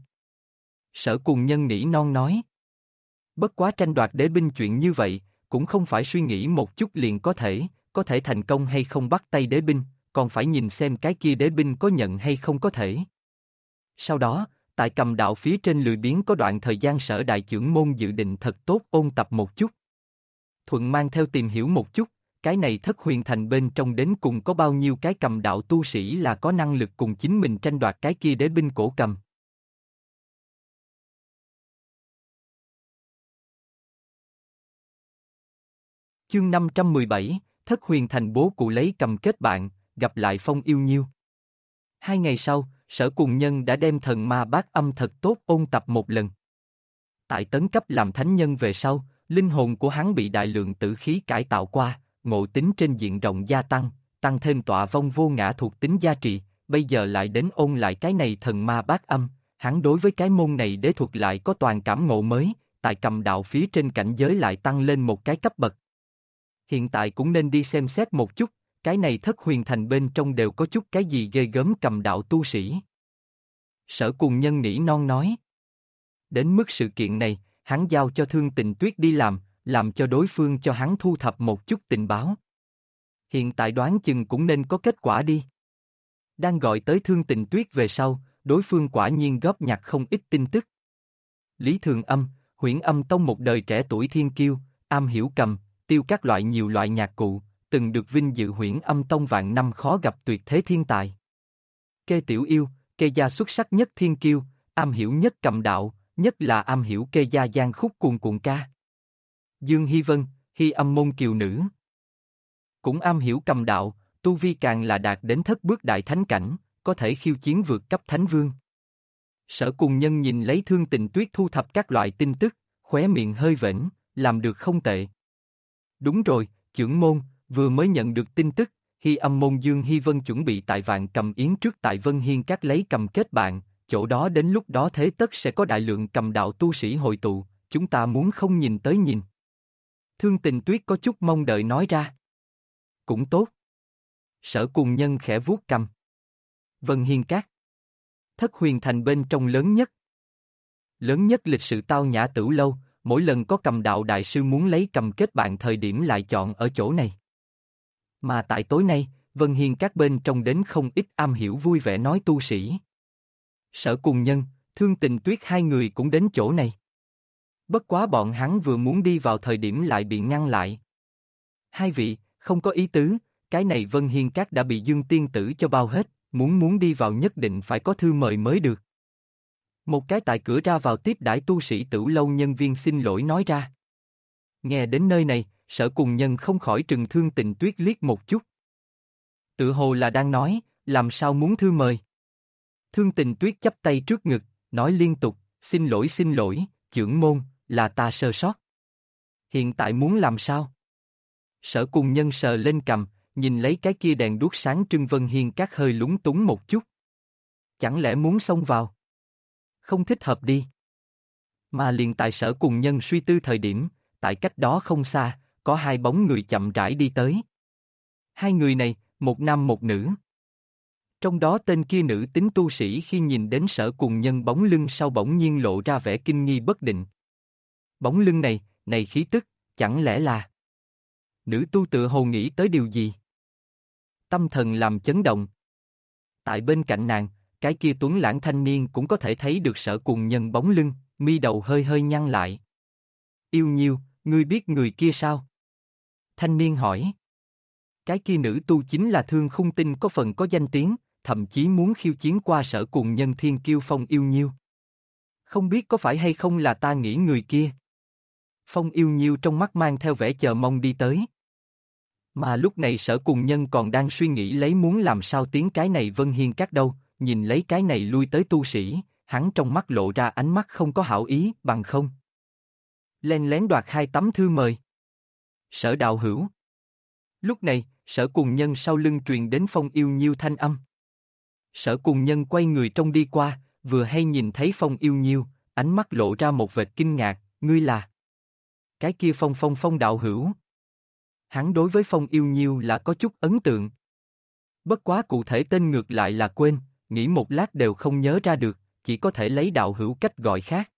Sở Cùng Nhân nỉ non nói. Bất quá tranh đoạt đế binh chuyện như vậy, cũng không phải suy nghĩ một chút liền có thể thành công hay không bắt tay đế binh, còn phải nhìn xem cái kia đế binh có nhận hay không có thể. Sau đó, tại cầm đạo phía trên lười biếng có đoạn thời gian Sở đại trưởng môn dự định thật tốt ôn tập một chút. Thuận mang theo tìm hiểu một chút, cái này Thất Huyền Thành bên trong đến cùng có bao nhiêu cái cầm đạo tu sĩ là có năng lực cùng chính mình tranh đoạt cái kia đế binh cổ cầm. Chương 517, Thất Huyền Thành bố cụ lấy cầm kết bạn, gặp lại Phong Yêu Nhiêu. 2 ngày sau, Sở Cùng Nhân đã đem thần ma bát âm thật tốt ôn tập một lần. Tại tấn cấp làm thánh nhân về sau, linh hồn của hắn bị đại lượng tử khí cải tạo qua, ngộ tính trên diện rộng gia tăng, tăng thêm tọa vong vô ngã thuộc tính gia trị, bây giờ lại đến ôn lại cái này thần ma bát âm, hắn đối với cái môn này đế thuật lại có toàn cảm ngộ mới, tại cầm đạo phía trên cảnh giới lại tăng lên một cái cấp bậc. Hiện tại cũng nên đi xem xét một chút, cái này Thất Huyền Thành bên trong đều có chút cái gì ghê gớm cầm đạo tu sĩ. Sở Cùng Nhân nỉ non nói. Đến mức sự kiện này, hắn giao cho Thương Tình Tuyết đi làm cho đối phương cho hắn thu thập một chút tình báo. Hiện tại đoán chừng cũng nên có kết quả đi. Đang gọi tới Thương Tình Tuyết về sau, đối phương quả nhiên góp nhặt không ít tin tức. Lý Thường Âm, Huyễn Âm Tông một đời trẻ tuổi thiên kiêu, am hiểu cầm, tiêu các loại nhiều loại nhạc cụ, từng được vinh dự Huyễn Âm Tông vạn năm khó gặp tuyệt thế thiên tài. Kê Tiểu Yêu, Kê gia xuất sắc nhất thiên kiêu, am hiểu nhất cầm đạo, nhất là am hiểu kê gia giang khúc cuồn cuộn ca. Dương Hy Vân, Hy Âm môn kiều nữ. Cũng am hiểu cầm đạo, tu vi càng là đạt đến thất bước đại thánh cảnh, có thể khiêu chiến vượt cấp thánh vương. Sở Cùng Nhân nhìn lấy Thương Tình Tuyết thu thập các loại tin tức, khóe miệng hơi vểnh, làm được không tệ. Đúng rồi, chưởng môn, vừa mới nhận được tin tức, Hy Âm môn Dương Hy Vân chuẩn bị tại Vạn Cầm Yến trước tại Vân Hiên Các lấy cầm kết bạn, chỗ đó đến lúc đó thế tất sẽ có đại lượng cầm đạo tu sĩ hội tụ, chúng ta muốn không nhìn tới nhìn. Thương Tình Tuyết có chút mong đợi nói ra. Cũng tốt. Sở Cùng Nhân khẽ vuốt cầm. Vân Hiên Các. Thất huyền thành bên trong lớn nhất. Lớn nhất lịch sự tao nhã tửu lâu, mỗi lần có cầm đạo đại sư muốn lấy cầm kết bạn thời điểm lại chọn ở chỗ này. Mà tại tối nay, Vân Hiên Các bên trong đến không ít am hiểu vui vẻ nói tu sĩ. Sở Cùng Nhân, Thương Tình Tuyết hai người cũng đến chỗ này. Bất quá bọn hắn vừa muốn đi vào thời điểm lại bị ngăn lại. Hai vị, không có ý tứ, cái này Vân Hiên Các đã bị Dương Tiên Tử cho bao hết, muốn đi vào nhất định phải có thư mời mới được. Một cái tại cửa ra vào tiếp đãi tu sĩ Tửu lâu nhân viên xin lỗi nói ra. Nghe đến nơi này, Sở Cùng Nhân không khỏi trừng Thương Tình Tuyết liếc một chút. Tự hồ là đang nói, làm sao muốn thư mời. Thương Tình Tuyết chắp tay trước ngực, nói liên tục, xin lỗi, chưởng môn, là ta sơ sót. Hiện tại muốn làm sao? Sở Cùng Nhân sờ lên cằm, nhìn lấy cái kia đèn đuốc sáng trưng Vân Hiên Các hơi lúng túng một chút. Chẳng lẽ muốn xông vào? Không thích hợp đi. Mà liền tại Sở Cùng Nhân suy tư thời điểm, tại cách đó không xa, có hai bóng người chậm rãi đi tới. Hai người này, một nam một nữ. Trong đó tên kia nữ tính tu sĩ khi nhìn đến Sở Cùng Nhân bóng lưng sau bỗng nhiên lộ ra vẻ kinh nghi bất định. Bóng lưng này khí tức, chẳng lẽ là... Nữ tu tự hồ nghĩ tới điều gì? Tâm thần làm chấn động. Tại bên cạnh nàng, cái kia tuấn lãng thanh niên cũng có thể thấy được Sở Cùng Nhân bóng lưng, mi đầu hơi hơi nhăn lại. Yêu Nhiêu, ngươi biết người kia sao? Thanh niên hỏi. Cái kia nữ tu chính là Thương Khung Tinh có phần có danh tiếng, thậm chí muốn khiêu chiến qua Sở Cùng Nhân thiên kiêu Phong Yêu Nhiêu. Không biết có phải hay không là ta nghĩ người kia? Phong Yêu Nhiêu trong mắt mang theo vẻ chờ mong đi tới. Mà lúc này Sở Cùng Nhân còn đang suy nghĩ lấy muốn làm sao tiến cái này Vân Hiên Các đâu, nhìn lấy cái này lui tới tu sĩ, hắn trong mắt lộ ra ánh mắt không có hảo ý, bằng không. Len lén đoạt hai tấm thư mời. Sở đạo hữu. Lúc này, Sở Cùng Nhân sau lưng truyền đến Phong Yêu Nhiêu thanh âm. Sở Cùng Nhân quay người trông đi qua, vừa hay nhìn thấy Phong Yêu Nhiêu, ánh mắt lộ ra một vệt kinh ngạc, ngươi là... Cái kia Phong đạo hữu. Hắn đối với Phong Yêu Nhiêu là có chút ấn tượng. Bất quá cụ thể tên ngược lại là quên, nghĩ một lát đều không nhớ ra được, chỉ có thể lấy đạo hữu cách gọi khác.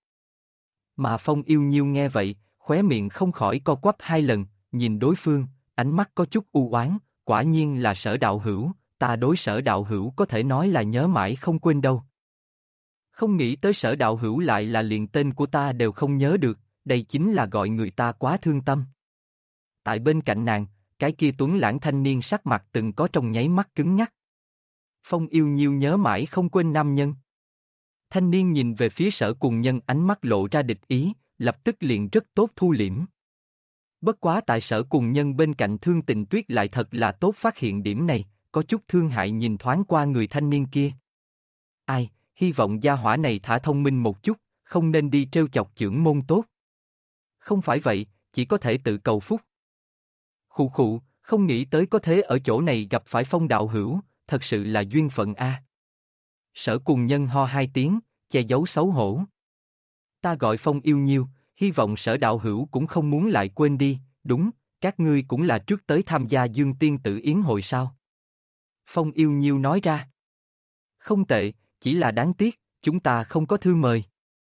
Mà Phong Yêu Nhiêu nghe vậy, khóe miệng không khỏi co quắp hai lần, nhìn đối phương, ánh mắt có chút u oán, quả nhiên là Sở đạo hữu, ta đối Sở đạo hữu có thể nói là nhớ mãi không quên đâu. Không nghĩ tới Sở đạo hữu lại là liền tên của ta đều không nhớ được, đây chính là gọi người ta quá thương tâm. Tại bên cạnh nàng, cái kia tuấn lãng thanh niên sắc mặt từng có trong nháy mắt cứng nhắc. Phong Yêu Nhiêu nhớ mãi không quên nam nhân. Thanh niên nhìn về phía Sở Cùng Nhân ánh mắt lộ ra địch ý, lập tức liền rất tốt thu liễm. Bất quá tại Sở Cùng Nhân bên cạnh Thương Tình Tuyết lại thật là tốt phát hiện điểm này, có chút thương hại nhìn thoáng qua người thanh niên kia. Ai, hy vọng gia hỏa này thả thông minh một chút, không nên đi trêu chọc chưởng môn tốt. Không phải vậy, chỉ có thể tự cầu phúc. Khụ khụ, không nghĩ tới có thế ở chỗ này gặp phải Phong đạo hữu, thật sự là duyên phận a. Sở Cùng Nhân ho hai tiếng, che giấu xấu hổ. Ta gọi Phong Yêu Nhiêu, hy vọng Sở đạo hữu cũng không muốn lại quên đi, đúng, các ngươi cũng là trước tới tham gia Dương Tiên Tử Yến hội sao? Phong Yêu Nhiêu nói ra. Không tệ, chỉ là đáng tiếc, chúng ta không có thư mời.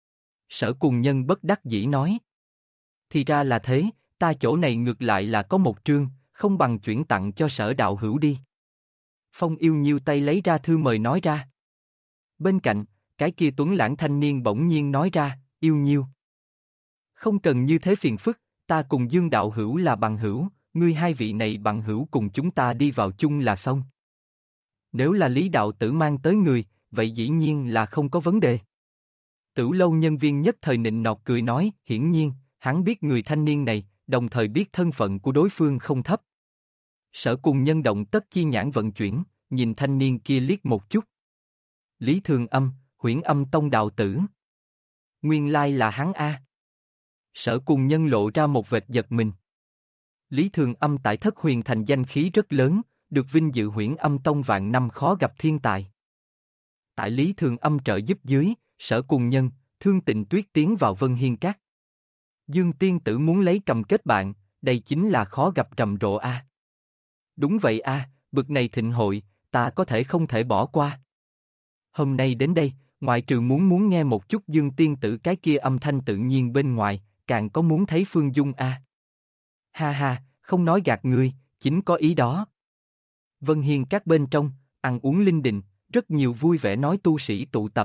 Sở Cùng Nhân bất đắc dĩ nói. Thì ra là thế, ta chỗ này ngược lại là có một trương, không bằng chuyển tặng cho Sở đạo hữu đi. Phong Yêu Nhiêu tay lấy ra thư mời nói ra. Bên cạnh, cái kia tuấn lãng thanh niên bỗng nhiên nói ra, Yêu Nhiêu. Không cần như thế phiền phức, ta cùng Dương đạo hữu là bằng hữu, ngươi hai vị này bằng hữu cùng chúng ta đi vào chung là xong. Nếu là Lý đạo tử mang tới người, vậy dĩ nhiên là không có vấn đề. Tửu lâu nhân viên nhất thời nịnh nọt cười nói, hiển nhiên, hắn biết người thanh niên này, đồng thời biết thân phận của đối phương không thấp. Sở Cùng Nhân động tất chi nhãn vận chuyển, nhìn thanh niên kia liếc một chút. Lý Thường Âm, Huyễn Âm Tông đạo tử. Nguyên lai là hắn a. Sở Cùng Nhân lộ ra một vệt giật mình. Lý Thường Âm tại Thất Huyền thành danh khí rất lớn, được vinh dự Huyễn Âm Tông vạn năm khó gặp thiên tài. Tại Lý Thường Âm trợ giúp dưới, Sở Cùng Nhân, Thương Tịnh Tuyết tiến vào Vân Hiên Các. Dương Tiên Tử muốn lấy cầm kết bạn, đây chính là khó gặp rầm rộ a. Đúng vậy a, bực này thịnh hội, ta có thể không thể bỏ qua. Hôm nay đến đây, ngoại trừ muốn nghe một chút Dương Tiên Tử cái kia âm thanh tự nhiên bên ngoài, càng có muốn thấy Phương Dung a. Ha ha, không nói gạt ngươi, chính có ý đó. Vân Hiên Các bên trong, ăn uống linh đình, rất nhiều vui vẻ nói tu sĩ tụ tập.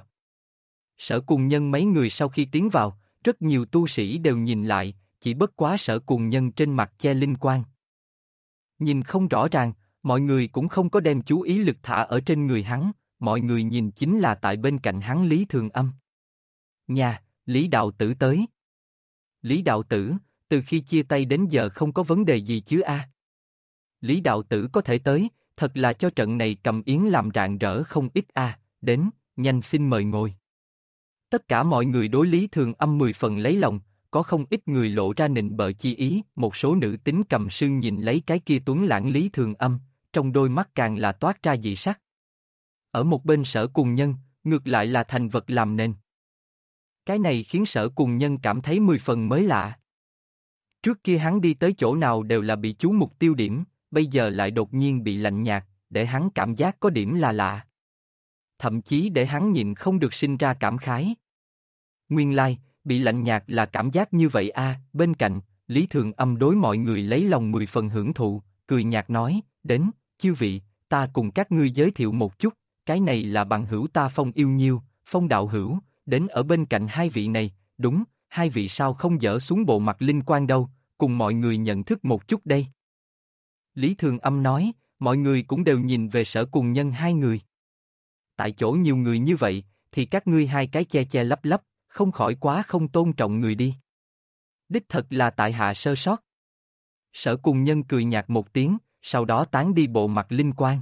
Sở Cùng Nhân mấy người sau khi tiến vào, rất nhiều tu sĩ đều nhìn lại, chỉ bất quá Sở Cùng Nhân trên mặt che linh quang. Nhìn không rõ ràng, mọi người cũng không có đem chú ý lực thả ở trên người hắn, mọi người nhìn chính là tại bên cạnh hắn Lý Thường Âm. Nhà, Lý Đạo Tử tới. Lý Đạo Tử, từ khi chia tay đến giờ không có vấn đề gì chứ a? Lý Đạo Tử có thể tới, thật là cho trận này cầm yến làm rạng rỡ không ít a. Đến, nhanh xin mời ngồi. Tất cả mọi người đối Lý Thường Âm 10 phần lấy lòng, có không ít người lộ ra nịnh bợ chi ý, một số nữ tính cầm sư nhìn lấy cái kia tuấn lãng Lý Thường Âm, trong đôi mắt càng là toát ra dị sắc. Ở một bên Sở Cùng Nhân, ngược lại là thành vật làm nên. Cái này khiến Sở Cùng Nhân cảm thấy 10 phần mới lạ. Trước kia hắn đi tới chỗ nào đều là bị chú mục tiêu điểm, bây giờ lại đột nhiên bị lạnh nhạt, để hắn cảm giác có điểm là lạ. Thậm chí để hắn nhịn không được sinh ra cảm khái. Nguyên lai, bị lạnh nhạt là cảm giác như vậy a. Bên cạnh, Lý Thường Âm đối mọi người lấy lòng 10 phần hưởng thụ, cười nhạt nói, đến, chư vị, ta cùng các ngươi giới thiệu một chút, cái này là bằng hữu ta Phong Yêu Nhiêu, Phong đạo hữu, đến ở bên cạnh hai vị này, đúng, hai vị sao không dỡ xuống bộ mặt linh quan đâu, cùng mọi người nhận thức một chút đây. Lý Thường Âm nói, mọi người cũng đều nhìn về Sở Cùng Nhân hai người. Tại chỗ nhiều người như vậy, thì các ngươi hai cái che che lấp lấp, không khỏi quá không tôn trọng người đi. Đích thật là tại hạ sơ sót. Sở Cùng Nhân cười nhạt một tiếng, sau đó tán đi bộ mặt linh quan.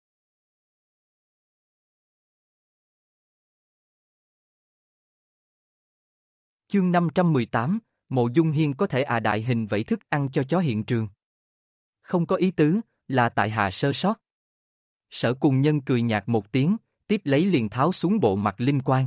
Chương 518, Mộ Dung Hiên có thể đại hình vẫy thức ăn cho chó hiện trường. Không có ý tứ, là tại hạ sơ sót. Sở Cùng Nhân cười nhạt một tiếng, tiếp lấy liền tháo xuống bộ mặt linh quan.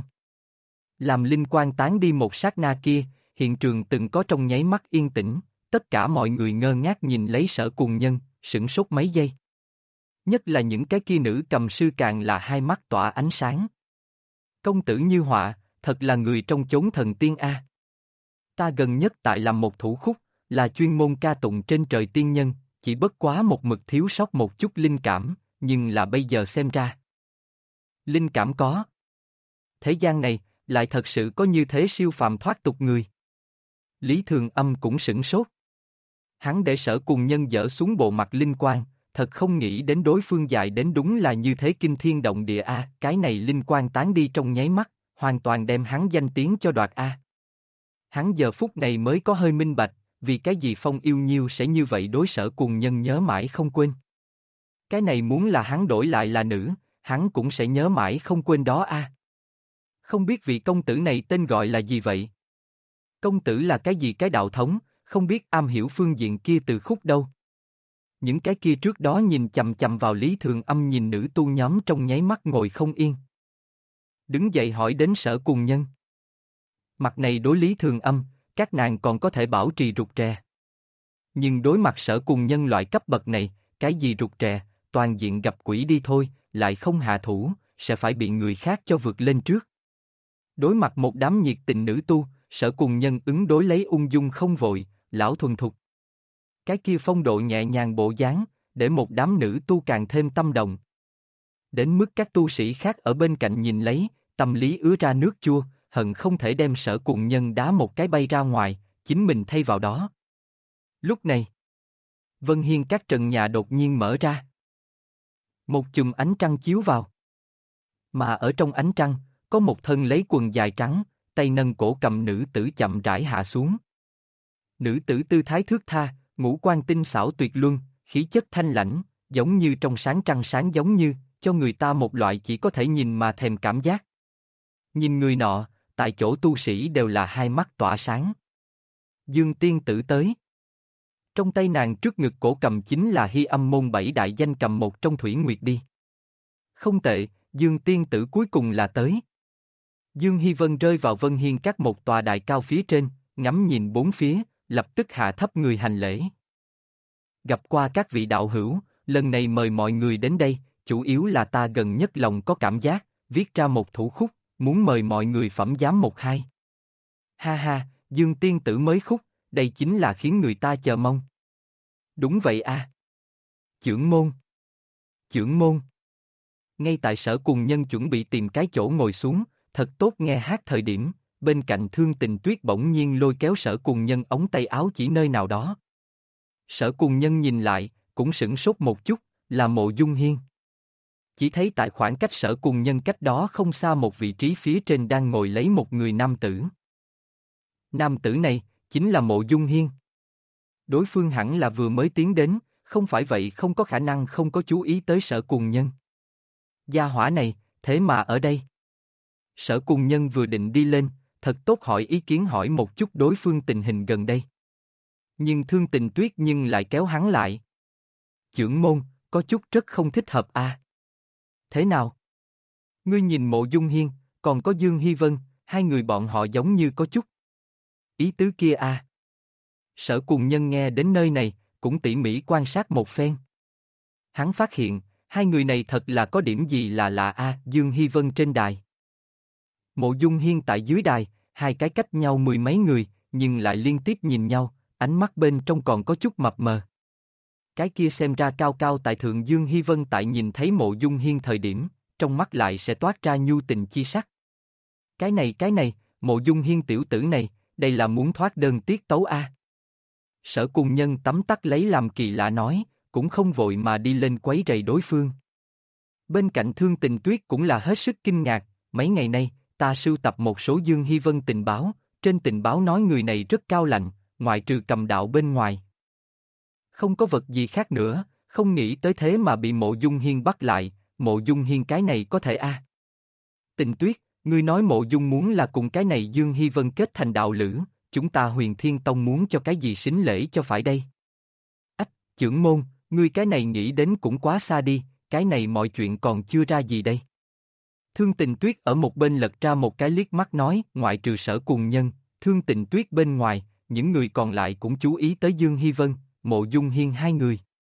Làm linh quan tán đi một sát na kia, hiện trường từng có trong nháy mắt yên tĩnh, tất cả mọi người ngơ ngác nhìn lấy Sở Cùng Nhân, sửng sốt mấy giây. Nhất là những cái kia nữ cầm sư càng là hai mắt tỏa ánh sáng. Công tử Như Họa, thật là người trong chốn thần tiên a. Ta gần nhất tại làm một thủ khúc, là chuyên môn ca tụng trên trời tiên nhân, chỉ bất quá một mực thiếu sót một chút linh cảm, nhưng là bây giờ xem ra. Linh cảm có. Thế gian này, lại thật sự có như thế siêu phàm thoát tục người. Lý Thường Âm cũng sửng sốt. Hắn để Sở Cùng Nhân dỡ xuống bộ mặt linh quan, thật không nghĩ đến đối phương dài đến đúng là như thế kinh thiên động địa a. Cái này linh quan tán đi trong nháy mắt, hoàn toàn đem hắn danh tiếng cho đoạt a. Hắn giờ phút này mới có hơi minh bạch, vì cái gì Phong Yêu Nhiêu sẽ như vậy đối Sở Cùng Nhân nhớ mãi không quên. Cái này muốn là hắn đổi lại là nữ, hắn cũng sẽ nhớ mãi không quên đó a. Không biết vị công tử này tên gọi là gì vậy? Công tử là cái gì cái đạo thống, không biết am hiểu phương diện kia từ khúc đâu. Những cái kia trước đó nhìn chầm chầm vào Lý Thường Âm nhìn nữ tu nhóm trong nháy mắt ngồi không yên. Đứng dậy hỏi đến Sở Cùng Nhân. Mặt này đối Lý Thường Âm, các nàng còn có thể bảo trì rụt rè. Nhưng đối mặt Sở Cùng Nhân loại cấp bậc này, cái gì rụt rè, toàn diện gặp quỷ đi thôi, lại không hạ thủ, sẽ phải bị người khác cho vượt lên trước. Đối mặt một đám nhiệt tình nữ tu, Sở Cùng Nhân ứng đối lấy ung dung không vội, lão thuần thục. Cái kia phong độ nhẹ nhàng bộ dáng, để một đám nữ tu càng thêm tâm động. Đến mức các tu sĩ khác ở bên cạnh nhìn lấy, tâm lý ứa ra nước chua, hận không thể đem Sở Cùng Nhân đá một cái bay ra ngoài, chính mình thay vào đó. Lúc này, Vân Hiên các trần nhà đột nhiên mở ra. Một chùm ánh trăng chiếu vào. Mà ở trong ánh trăng, có một thân lấy quần dài trắng, tay nâng cổ cầm nữ tử chậm rãi hạ xuống. Nữ tử tư thái thướt tha, ngũ quan tinh xảo tuyệt luân, khí chất thanh lãnh, giống như trong sáng trăng sáng, giống như, cho người ta một loại chỉ có thể nhìn mà thèm cảm giác. Nhìn người nọ, tại chỗ tu sĩ đều là hai mắt tỏa sáng. Dương tiên tử tới. Trong tay nàng trước ngực cổ cầm chính là Hy Âm môn 7 đại danh cầm một trong Thủy Nguyệt đi. Không tệ, Dương tiên tử cuối cùng là tới. Dương Hy Vân rơi vào Vân Hiên Các một tòa đài cao phía trên, ngắm nhìn bốn phía, lập tức hạ thấp người hành lễ. Gặp qua các vị đạo hữu, lần này mời mọi người đến đây, chủ yếu là ta gần nhất lòng có cảm giác, viết ra một thủ khúc, muốn mời mọi người phẩm giám một hai. Ha ha, Dương tiên tử mới khúc, đây chính là khiến người ta chờ mong. Đúng vậy a. Chưởng môn. Chưởng môn. Ngay tại Sở Cùng Nhân chuẩn bị tìm cái chỗ ngồi xuống, thật tốt nghe hát thời điểm, bên cạnh Thương Tình Tuyết bỗng nhiên lôi kéo Sở Cùng Nhân ống tay áo chỉ nơi nào đó. Sở Cùng Nhân nhìn lại, cũng sửng sốt một chút, là Mộ Dung Hiên. Chỉ thấy tại khoảng cách Sở Cùng Nhân cách đó không xa một vị trí phía trên đang ngồi lấy một người nam tử. Nam tử này, chính là Mộ Dung Hiên. Đối phương hẳn là vừa mới tiến đến, không phải vậy không có khả năng không có chú ý tới Sở Cùng Nhân. Gia hỏa này, thế mà ở đây. Sở Cùng Nhân vừa định đi lên, thật tốt hỏi ý kiến hỏi một chút đối phương tình hình gần đây. Nhưng Thương Tình Tuyết nhưng lại kéo hắn lại. Chưởng môn, có chút rất không thích hợp a. Thế nào? Ngươi nhìn Mộ Dung Hiên, còn có Dương Hy Vân, hai người bọn họ giống như có chút ý tứ kia a. Sở Cùng Nhân nghe đến nơi này, cũng tỉ mỉ quan sát một phen. Hắn phát hiện, hai người này thật là có điểm gì là lạ a. Dương Hy Vân trên đài. Mộ Dung Hiên tại dưới đài, hai cái cách nhau mười mấy người, nhưng lại liên tiếp nhìn nhau, ánh mắt bên trong còn có chút mập mờ. Cái kia xem ra cao cao tại thượng Dương Hy Vân tại nhìn thấy Mộ Dung Hiên thời điểm, trong mắt lại sẽ toát ra nhu tình chi sắc. Cái này, Mộ Dung Hiên tiểu tử này, đây là muốn thoát đơn tiết tấu a. Sở Cùng Nhân tấm tắc lấy làm kỳ lạ nói, cũng không vội mà đi lên quấy rầy đối phương. Bên cạnh Thương Tình Tuyết cũng là hết sức kinh ngạc, mấy ngày nay, ta sưu tập một số Dương Hy Vân tình báo, trên tình báo nói người này rất cao lạnh, ngoại trừ cầm đạo bên ngoài. Không có vật gì khác nữa, không nghĩ tới thế mà bị Mộ Dung Hiên bắt lại, Mộ Dung Hiên cái này có thể a. Tình Tuyết, ngươi nói Mộ Dung muốn là cùng cái này Dương Hy Vân kết thành đạo lữ, chúng ta Huyền Thiên Tông muốn cho cái gì sính lễ cho phải đây? Ách, chưởng môn, ngươi cái này nghĩ đến cũng quá xa đi, cái này mọi chuyện còn chưa ra gì đây. Thương Tình Tuyết ở một bên lật ra một cái liếc mắt nói, ngoại trừ Sở Cùng Nhân, Thương Tình Tuyết bên ngoài, những người còn lại cũng chú ý tới Dương Hy Vân, Mộ Dung Hiên hai người.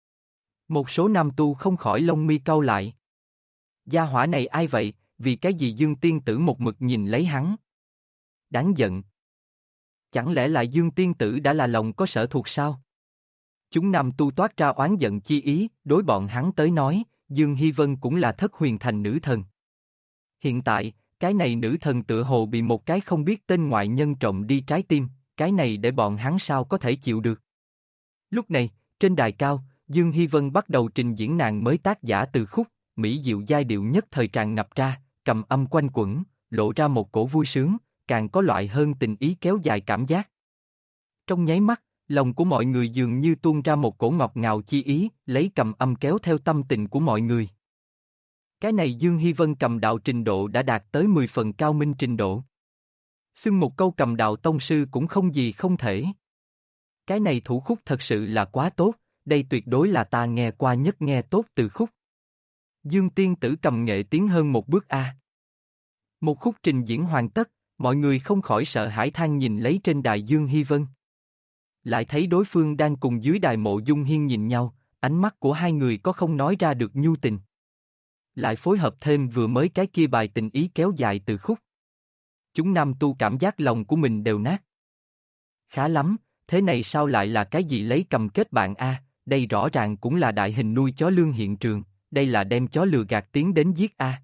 Một số nam tu không khỏi lông mi cau lại. Gia hỏa này ai vậy, vì cái gì Dương tiên tử một mực nhìn lấy hắn? Đáng giận. Chẳng lẽ lại Dương tiên tử đã là lòng có sở thuộc sao? Chúng nam tu toát ra oán giận chi ý, đối bọn hắn tới nói, Dương Hy Vân cũng là thất huyền thành nữ thần. Hiện tại, cái này nữ thần tựa hồ bị một cái không biết tên ngoại nhân trộm đi trái tim, cái này để bọn hắn sao có thể chịu được. Lúc này, trên đài cao, Dương Hy Vân bắt đầu trình diễn nàng mới tác giả từ khúc, mỹ diệu giai điệu nhất thời tràn ngập ra, cầm âm quanh quẩn, lộ ra một cổ vui sướng, càng có loại hơn tình ý kéo dài cảm giác. Trong nháy mắt, lòng của mọi người dường như tuôn ra một cổ ngọt ngào chi ý, lấy cầm âm kéo theo tâm tình của mọi người. Cái này Dương Hy Vân cầm đạo trình độ đã đạt tới 10 phần cao minh trình độ. Xưng một câu cầm đạo tông sư cũng không gì không thể. Cái này thủ khúc thật sự là quá tốt, đây tuyệt đối là ta nghe qua nhất nghe tốt từ khúc. Dương tiên tử cầm nghệ tiến hơn một bước a. Một khúc trình diễn hoàn tất, mọi người không khỏi sợ hãi than nhìn lấy trên đài Dương Hy Vân. Lại thấy đối phương đang cùng dưới đài Mộ Dung Hiên nhìn nhau, ánh mắt của hai người có không nói ra được nhu tình. Lại phối hợp thêm vừa mới cái kia bài tình ý kéo dài từ khúc. Chúng nam tu cảm giác lòng của mình đều nát. Khá lắm, thế này sao lại là cái gì lấy cầm kết bạn a? Đây rõ ràng cũng là đại hình nuôi chó lương hiện trường, đây là đem chó lừa gạt tiến đến giết a.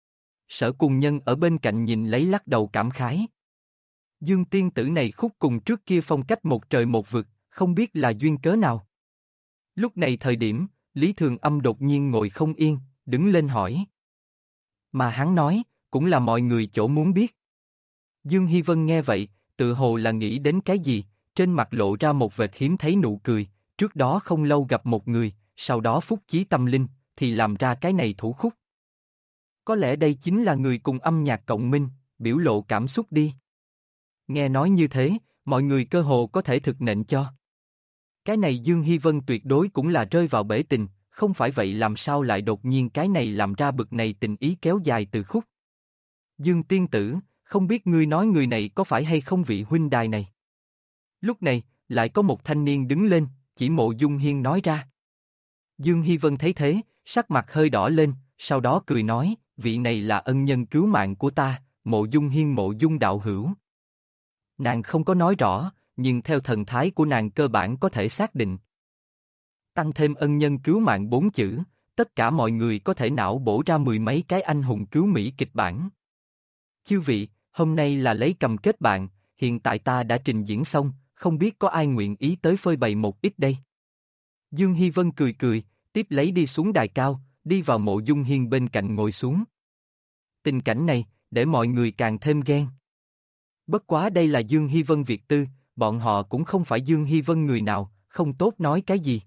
Sở Cùng Nhân ở bên cạnh nhìn lấy lắc đầu cảm khái. Dương tiên tử này khúc cùng trước kia phong cách một trời một vực, không biết là duyên cớ nào. Lúc này thời điểm, Lý Thường Âm đột nhiên ngồi không yên, đứng lên hỏi. Mà hắn nói, cũng là mọi người chỗ muốn biết. Dương Hy Vân nghe vậy, tự hồ là nghĩ đến cái gì, trên mặt lộ ra một vệt hiếm thấy nụ cười, trước đó không lâu gặp một người, sau đó phúc chí tâm linh, thì làm ra cái này thủ khúc. Có lẽ đây chính là người cùng âm nhạc cộng minh, biểu lộ cảm xúc đi. Nghe nói như thế, mọi người cơ hồ có thể thực nện cho. Cái này Dương Hy Vân tuyệt đối cũng là rơi vào bể tình, không phải vậy làm sao lại đột nhiên cái này làm ra bực này tình ý kéo dài từ khúc. Dương tiên tử, không biết ngươi nói người này có phải hay không vị huynh đài này. Lúc này, lại có một thanh niên đứng lên, chỉ Mộ Dung Hiên nói ra. Dương Hy Vân thấy thế, sắc mặt hơi đỏ lên, sau đó cười nói, vị này là ân nhân cứu mạng của ta, Mộ Dung Hiên Mộ Dung đạo hữu. Nàng không có nói rõ, nhưng theo thần thái của nàng cơ bản có thể xác định. Tăng thêm ân nhân cứu mạng 4 chữ, tất cả mọi người có thể não bổ ra mười mấy cái anh hùng cứu Mỹ kịch bản. Chư vị, hôm nay là lấy cầm kết bạn, hiện tại ta đã trình diễn xong, không biết có ai nguyện ý tới phơi bày một ít đây. Dương Hy Vân cười cười, tiếp lấy đi xuống đài cao, đi vào Mộ Dung Hiên bên cạnh ngồi xuống. Tình cảnh này, để mọi người càng thêm ghen. Bất quá đây là Dương Hy Vân Việt tư, bọn họ cũng không phải Dương Hy Vân người nào, không tốt nói cái gì.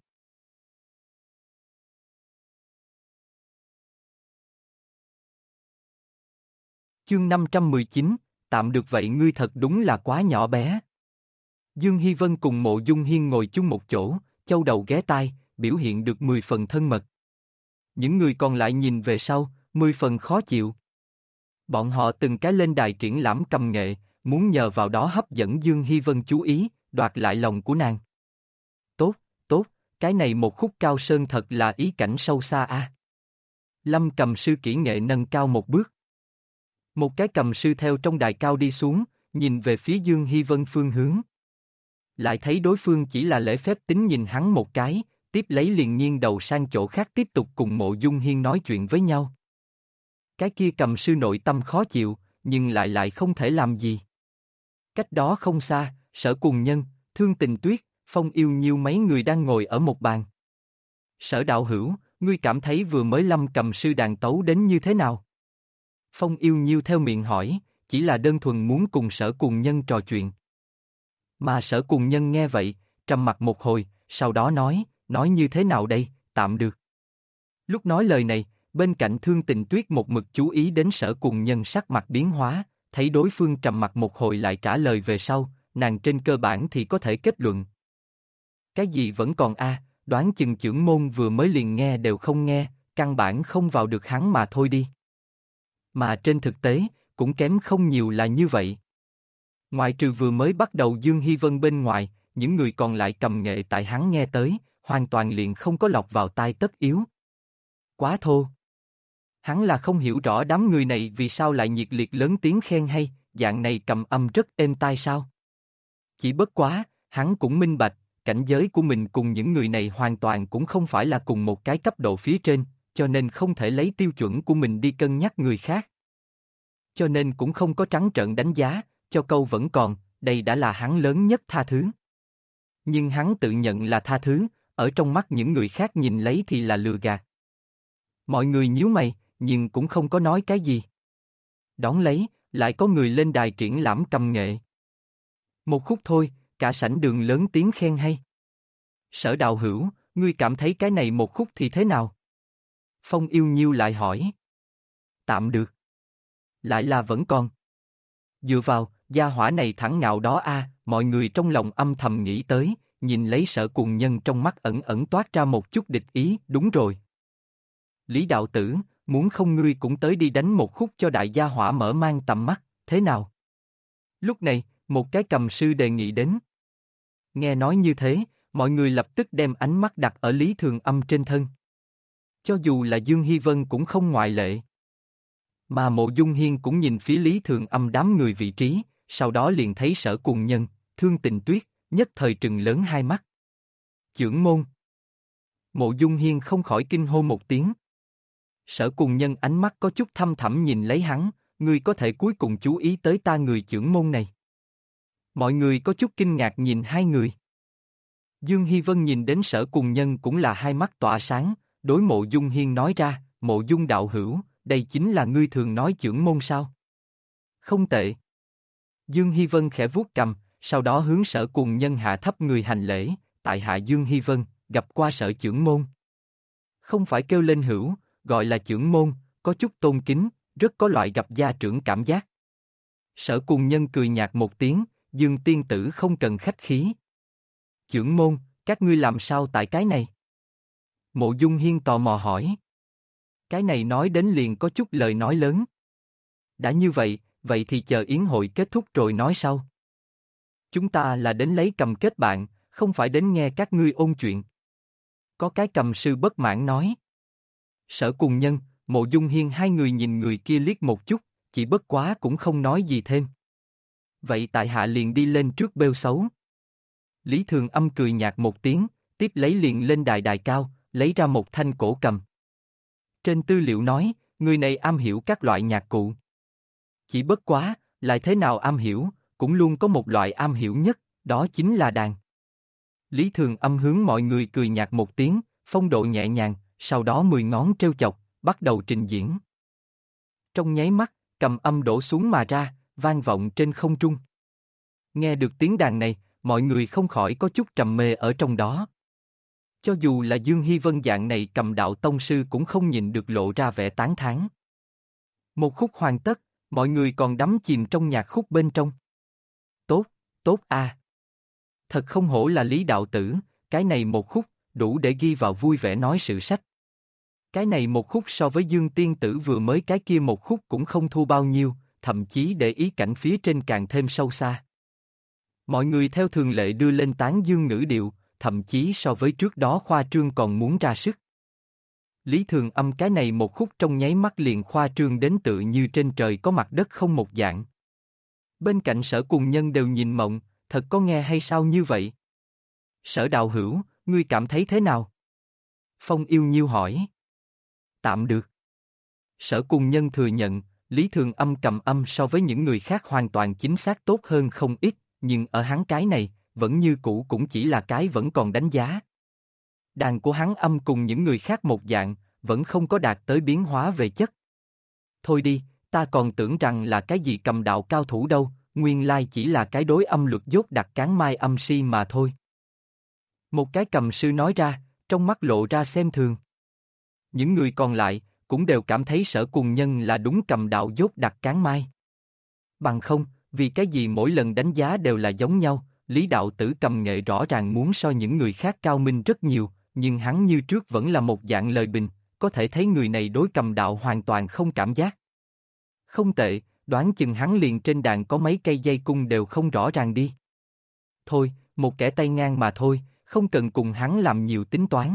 Chương 519, tạm được vậy ngươi thật đúng là quá nhỏ bé. Dương Hy Vân cùng Mộ Dung Hiên ngồi chung một chỗ, châu đầu ghé tai, biểu hiện được 10 phần thân mật. Những người còn lại nhìn về sau, 10 phần khó chịu. Bọn họ từng cái lên đài triển lãm cầm nghệ, muốn nhờ vào đó hấp dẫn Dương Hy Vân chú ý, đoạt lại lòng của nàng. Tốt, tốt, cái này một khúc cao sơn thật là ý cảnh sâu xa a. Lâm cầm sư kỹ nghệ nâng cao một bước. Một cái cầm sư theo trong đài cao đi xuống, nhìn về phía Dương Hy Vân phương hướng. Lại thấy đối phương chỉ là lễ phép tính nhìn hắn một cái, tiếp lấy liền nghiêng đầu sang chỗ khác tiếp tục cùng Mộ Dung Hiên nói chuyện với nhau. Cái kia cầm sư nội tâm khó chịu, nhưng lại không thể làm gì. Cách đó không xa, Sở Cùng Nhân, Thương Tình Tuyết, Phong Yêu Nhiêu mấy người đang ngồi ở một bàn. Sở đạo hữu, ngươi cảm thấy vừa mới Lâm cầm sư đàn tấu đến như thế nào? Phong Yêu Nhiêu theo miệng hỏi, chỉ là đơn thuần muốn cùng Sở Cùng Nhân trò chuyện. Mà Sở Cùng Nhân nghe vậy, trầm mặt một hồi, sau đó nói như thế nào đây, tạm được. Lúc nói lời này, bên cạnh Thương Tình Tuyết một mực chú ý đến Sở Cùng Nhân sắc mặt biến hóa, thấy đối phương trầm mặt một hồi lại trả lời về sau, nàng trên cơ bản thì có thể kết luận. Cái gì vẫn còn đoán chừng chưởng môn vừa mới liền nghe đều không nghe, căn bản không vào được hắn mà thôi đi. Mà trên thực tế, cũng kém không nhiều là như vậy. Ngoại trừ vừa mới bắt đầu Dương Hy Vân bên ngoài, những người còn lại cầm nghệ tại hắn nghe tới, hoàn toàn liền không có lọc vào tai tất yếu. Quá thô. Hắn là không hiểu rõ đám người này vì sao lại nhiệt liệt lớn tiếng khen hay, dạng này cầm âm rất êm tai sao. Chỉ bất quá, hắn cũng minh bạch, cảnh giới của mình cùng những người này hoàn toàn cũng không phải là cùng một cái cấp độ phía trên, cho nên không thể lấy tiêu chuẩn của mình đi cân nhắc người khác. Cho nên cũng không có trắng trợn đánh giá, cho câu vẫn còn, đây đã là hắn lớn nhất tha thứ. Nhưng hắn tự nhận là tha thứ, ở trong mắt những người khác nhìn lấy thì là lừa gạt. Mọi người nhíu mày, nhưng cũng không có nói cái gì. Đón lấy, lại có người lên đài triển lãm cầm nghệ. Một khúc thôi, cả sảnh đường lớn tiếng khen hay. Sở đạo hữu, ngươi cảm thấy cái này một khúc thì thế nào? Phong Yêu Nhiêu lại hỏi. Tạm được. Lại là vẫn còn. Dựa vào, gia hỏa này thẳng ngạo đó mọi người trong lòng âm thầm nghĩ tới, nhìn lấy Sở Cùng Nhân trong mắt ẩn ẩn toát ra một chút địch ý, đúng rồi. Lý đạo tử, muốn không ngươi cũng tới đi đánh một khúc cho đại gia hỏa mở mang tầm mắt, thế nào? Lúc này, một cái cầm sư đề nghị đến. Nghe nói như thế, mọi người lập tức đem ánh mắt đặt ở Lý Thường Âm trên thân. Cho dù là Dương Hy Vân cũng không ngoại lệ. Mà Mộ Dung Hiên cũng nhìn phía Lý Thường Âm đám người vị trí, sau đó liền thấy Sở Cùng Nhân, Thương Tình Tuyết, nhất thời trừng lớn hai mắt. Chưởng môn. Mộ Dung Hiên không khỏi kinh hô một tiếng. Sở Cùng Nhân ánh mắt có chút thâm thẳm nhìn lấy hắn, ngươi có thể cuối cùng chú ý tới ta người chưởng môn này. Mọi người có chút kinh ngạc nhìn hai người. Dương Hy Vân nhìn đến Sở Cùng Nhân cũng là hai mắt tỏa sáng, đối Mộ Dung Hiên nói ra, Mộ Dung đạo hữu, đây chính là ngươi thường nói chưởng môn sao? Không tệ. Dương Hy Vân khẽ vuốt cằm, sau đó hướng Sở Cùng Nhân hạ thấp người hành lễ, tại hạ Dương Hy Vân, gặp qua Sở trưởng môn. Không phải kêu lên hữu, gọi là trưởng môn, có chút tôn kính, rất có loại gặp gia trưởng cảm giác. Sở Cùng Nhân cười nhạt một tiếng, Dương tiên tử không cần khách khí. Trưởng môn, các ngươi làm sao tại cái này? Mộ Dung Hiên tò mò hỏi. Cái này nói đến liền có chút lời nói lớn. Đã như vậy, vậy thì chờ yến hội kết thúc rồi nói sau. Chúng ta là đến lấy cầm kết bạn, không phải đến nghe các ngươi ôn chuyện. Có cái cầm sư bất mãn nói. Sở Cùng Nhân, Mộ Dung Hiên hai người nhìn người kia liếc một chút, chỉ bất quá cũng không nói gì thêm. Vậy tại hạ liền đi lên trước bêu xấu. Lý Thường Âm cười nhạt một tiếng, tiếp lấy liền lên đài đài cao, lấy ra một thanh cổ cầm. Trên tư liệu nói, người này am hiểu các loại nhạc cụ. Chỉ bất quá, lại thế nào am hiểu, cũng luôn có một loại am hiểu nhất, đó chính là đàn. Lý Thường Âm hướng mọi người cười nhạt một tiếng, phong độ nhẹ nhàng, sau đó 10 ngón treo chọc, bắt đầu trình diễn. Trong nháy mắt, cầm âm đổ xuống mà ra, vang vọng trên không trung. Nghe được tiếng đàn này, mọi người không khỏi có chút trầm mê ở trong đó. Cho dù là Dương Hy Vân dạng này cầm đạo tông sư cũng không nhìn được lộ ra vẻ tán thán. Một khúc hoàn tất, mọi người còn đắm chìm trong nhạc khúc bên trong. Tốt, tốt a. Thật không hổ là Lý đạo tử, cái này một khúc, đủ để ghi vào vui vẻ nói sự sách. Cái này một khúc so với Dương tiên tử vừa mới cái kia một khúc cũng không thua bao nhiêu, thậm chí để ý cảnh phía trên càng thêm sâu xa. Mọi người theo thường lệ đưa lên tán dương ngữ điệu, thậm chí so với trước đó khoa trương còn muốn ra sức. Lý Thường Âm cái này một khúc trong nháy mắt liền khoa trương đến tự như trên trời có mặt đất không một dạng. Bên cạnh Sở Cùng Nhân đều nhìn mộng, thật có nghe hay sao như vậy? Sở đạo hữu, ngươi cảm thấy thế nào? Phong Yêu Nhiêu hỏi. Tạm được. Sở Cùng Nhân thừa nhận, Lý Thường Âm cầm âm so với những người khác hoàn toàn chính xác tốt hơn không ít, nhưng ở hắn cái này, vẫn như cũ cũng chỉ là cái vẫn còn đánh giá. Đàn của hắn âm cùng những người khác một dạng, vẫn không có đạt tới biến hóa về chất. Thôi đi, ta còn tưởng rằng là cái gì cầm đạo cao thủ đâu, nguyên lai chỉ là cái đối âm luật dốt đặc cán mai âm si mà thôi. Một cái cầm sư nói ra, trong mắt lộ ra xem thường. Những người còn lại, cũng đều cảm thấy Sở Cùng Nhân là đúng cầm đạo dốt đặc cán mai. Bằng không, vì cái gì mỗi lần đánh giá đều là giống nhau, Lý đạo tử cầm nghệ rõ ràng muốn so những người khác cao minh rất nhiều, nhưng hắn như trước vẫn là một dạng lời bình, có thể thấy người này đối cầm đạo hoàn toàn không cảm giác. Không tệ, đoán chừng hắn liền trên đàn có mấy cây dây cung đều không rõ ràng đi. Thôi, một kẻ tay ngang mà thôi, không cần cùng hắn làm nhiều tính toán.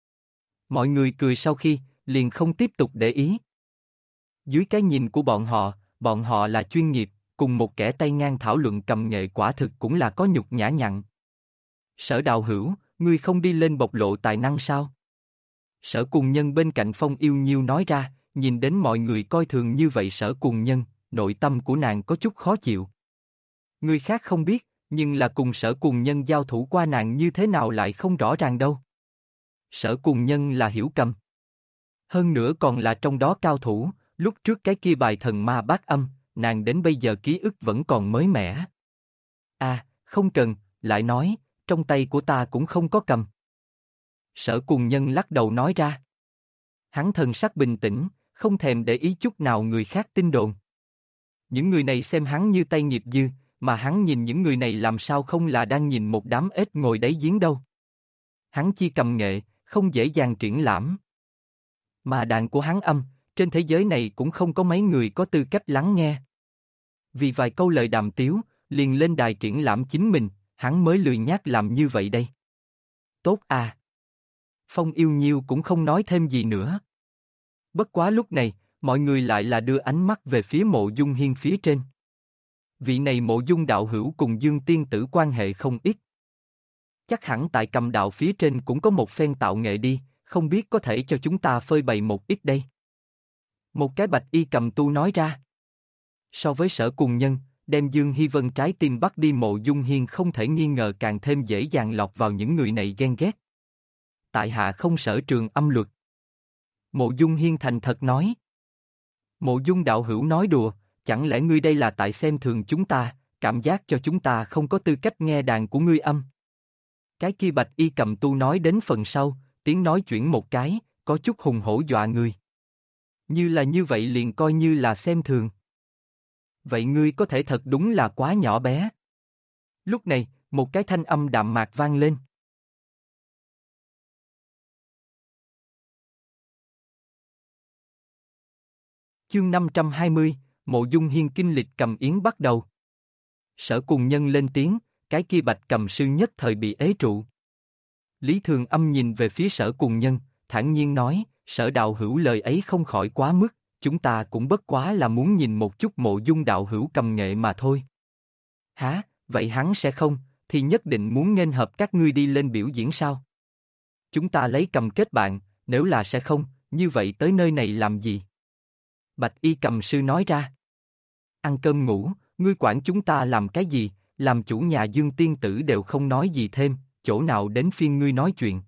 Mọi người cười sau khi, liền không tiếp tục để ý. Dưới cái nhìn của bọn họ là chuyên nghiệp, cùng một kẻ tay ngang thảo luận cầm nghệ quả thực cũng là có nhục nhã nhặn. Sở đạo hữu, ngươi không đi lên bộc lộ tài năng sao? Sở Cùng Nhân bên cạnh Phong Yêu Nhiêu nói ra, nhìn đến mọi người coi thường như vậy Sở Cùng Nhân, nội tâm của nàng có chút khó chịu. Người khác không biết, nhưng là cùng Sở Cùng Nhân giao thủ qua nàng như thế nào lại không rõ ràng đâu. Sở Cùng Nhân là hiểu cầm. Hơn nữa còn là trong đó cao thủ, lúc trước cái kia bài thần ma bát âm, nàng đến bây giờ ký ức vẫn còn mới mẻ. À, không cần, lại nói, trong tay của ta cũng không có cầm. Sở Cùng Nhân lắc đầu nói ra. Hắn thần sắc bình tĩnh, không thèm để ý chút nào người khác tin đồn. Những người này xem hắn như tay nghiệp dư, mà hắn nhìn những người này làm sao không là đang nhìn một đám ếch ngồi đáy giếng đâu. Hắn chi cầm nghệ, không dễ dàng triển lãm. Mà đàn của hắn âm, trên thế giới này cũng không có mấy người có tư cách lắng nghe. Vì vài câu lời đàm tiếu, liền lên đài triển lãm chính mình, hắn mới lười nhác làm như vậy đây. Tốt à. Phong Yêu Nhiêu cũng không nói thêm gì nữa. Bất quá lúc này, mọi người lại là đưa ánh mắt về phía Mộ Dung Hiên phía trên. Vị này Mộ Dung đạo hữu cùng Dương tiên tử quan hệ không ít. Chắc hẳn tại cầm đạo phía trên cũng có một phen tạo nghệ đi, không biết có thể cho chúng ta phơi bày một ít đây. Một cái bạch y cầm tu nói ra. So với Sở Cùng Nhân, đem Dương Hy Vân trái tim bắt đi Mộ Dung Hiên không thể nghi ngờ càng thêm dễ dàng lọt vào những người này ghen ghét. Tại hạ không sở trường âm luật. Mộ Dung Hiên thành thật nói. Mộ Dung đạo hữu nói đùa, chẳng lẽ ngươi đây là tại xem thường chúng ta, cảm giác cho chúng ta không có tư cách nghe đàn của ngươi âm. Cái kia bạch y cầm tu nói đến phần sau, tiếng nói chuyển một cái, có chút hùng hổ dọa người. Như là như vậy liền coi như là xem thường. Vậy ngươi có thể thật đúng là quá nhỏ bé. Lúc này, một cái thanh âm đạm mạc vang lên. Chương 520, Mộ Dung Hiên kinh lịch cầm yến bắt đầu. Sở Cùng Nhân lên tiếng, cái kia bạch cầm sư nhất thời bị ế trụ. Lý Thường Âm nhìn về phía Sở Cùng Nhân, thản nhiên nói, Sở đạo hữu lời ấy không khỏi quá mức, chúng ta cũng bất quá là muốn nhìn một chút Mộ Dung đạo hữu cầm nghệ mà thôi. Hả, vậy hắn sẽ không, thì nhất định muốn nghênh hợp các ngươi đi lên biểu diễn sao? Chúng ta lấy cầm kết bạn, nếu là sẽ không, như vậy tới nơi này làm gì? Bạch y cầm sư nói ra. Ăn cơm ngủ, ngươi quản chúng ta làm cái gì, làm chủ nhà Dương tiên tử đều không nói gì thêm, chỗ nào đến phiên ngươi nói chuyện.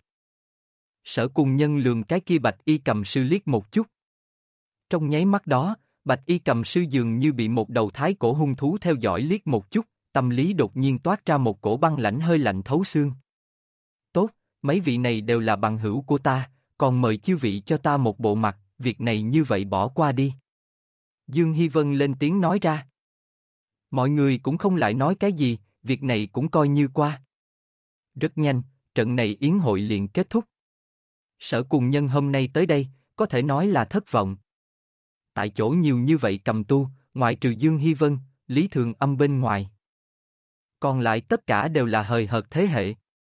Sở Cùng Nhân lườm cái kia bạch y cầm sư liếc một chút. Trong nháy mắt đó, bạch y cầm sư dường như bị một đầu thái cổ hung thú theo dõi liếc một chút, tâm lý đột nhiên toát ra một cổ băng lãnh hơi lạnh thấu xương. Tốt, mấy vị này đều là bằng hữu của ta, còn mời chư vị cho ta một bộ mặt, việc này như vậy bỏ qua đi. Dương Hy Vân lên tiếng nói ra. Mọi người cũng không lại nói cái gì, việc này cũng coi như qua. Rất nhanh, trận này yến hội liền kết thúc. Sở Cùng Nhân hôm nay tới đây, có thể nói là thất vọng. Tại chỗ nhiều như vậy cầm tu, ngoại trừ Dương Hy Vân, Lý Thường Âm bên ngoài. Còn lại tất cả đều là hời hợt thế hệ.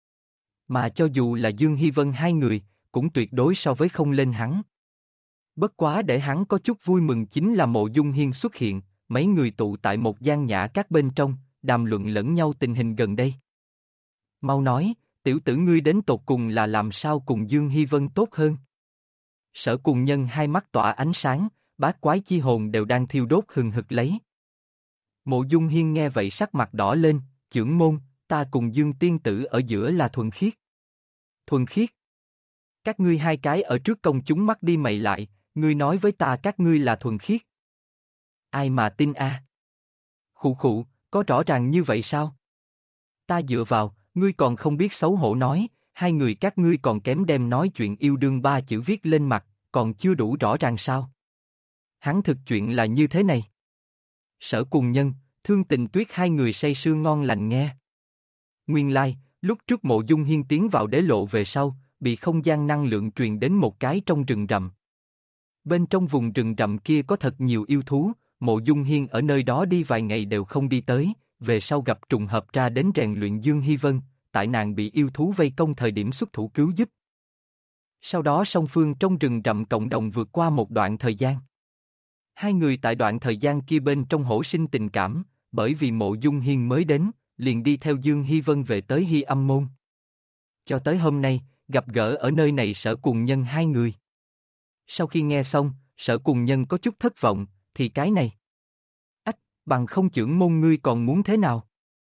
Mà cho dù là Dương Hy Vân hai người, cũng tuyệt đối so với không lên hắn. Bất quá để hắn có chút vui mừng chính là Mộ Dung Hiên xuất hiện, mấy người tụ tại một gian nhã các bên trong, đàm luận lẫn nhau tình hình gần đây. Mau nói, tiểu tử ngươi đến tột cùng là làm sao cùng Dương Hy Vân tốt hơn? Sở Cùng Nhân hai mắt tỏa ánh sáng, bát quái chi hồn đều đang thiêu đốt hừng hực lấy. Mộ Dung Hiên nghe vậy sắc mặt đỏ lên, chưởng môn, ta cùng Dương tiên tử ở giữa là thuần khiết. Thuần khiết? Các ngươi hai cái ở trước công chúng mắt đi mày lại, ngươi nói với ta các ngươi là thuần khiết. Ai mà tin a? Khụ khụ, có rõ ràng như vậy sao? Ta dựa vào, ngươi còn không biết xấu hổ nói, hai người các ngươi còn kém đem nói chuyện yêu đương ba chữ viết lên mặt, còn chưa đủ rõ ràng sao? Hắn thực chuyện là như thế này. Sở Cùng Nhân, Thương Tình Tuyết hai người say sưa ngon lành nghe. Nguyên lai, lúc trước Mộ Dung Hiên tiến vào đế lộ về sau, bị không gian năng lượng truyền đến một cái trong rừng rậm. Bên trong vùng rừng rậm kia có thật nhiều yêu thú, Mộ Dung Hiên ở nơi đó đi vài ngày đều không đi tới, về sau gặp trùng hợp ra đến rèn luyện Dương Hy Vân, tại nàng bị yêu thú vây công thời điểm xuất thủ cứu giúp. Sau đó song phương trong rừng rậm cộng đồng vượt qua một đoạn thời gian. Hai người tại đoạn thời gian kia bên trong hổ sinh tình cảm, bởi vì Mộ Dung Hiên mới đến, liền đi theo Dương Hy Vân về tới Hy Âm Môn. Cho tới hôm nay, gặp gỡ ở nơi này Sở Cùng Nhân hai người. Sau khi nghe xong, Sở Cùng Nhân có chút thất vọng, thì cái này. Ách, bằng không chưởng môn ngươi còn muốn thế nào?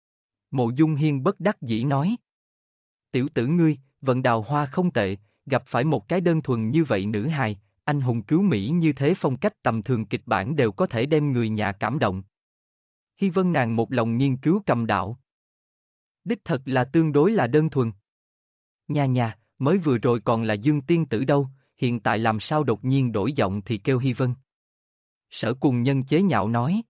Mộ Dung Hiên bất đắc dĩ nói. Tiểu tử ngươi, vận đào hoa không tệ, gặp phải một cái đơn thuần như vậy nữ hài, anh hùng cứu Mỹ như thế phong cách tầm thường kịch bản đều có thể đem người nhà cảm động. Hy Vân nàng một lòng nghiên cứu cầm đạo. Đích thật là tương đối là đơn thuần. Nhà, mới vừa rồi còn là Dương tiên tử đâu, hiện tại làm sao đột nhiên đổi giọng thì kêu Hy Vân. Sở Cùng Nhân chế nhạo nói.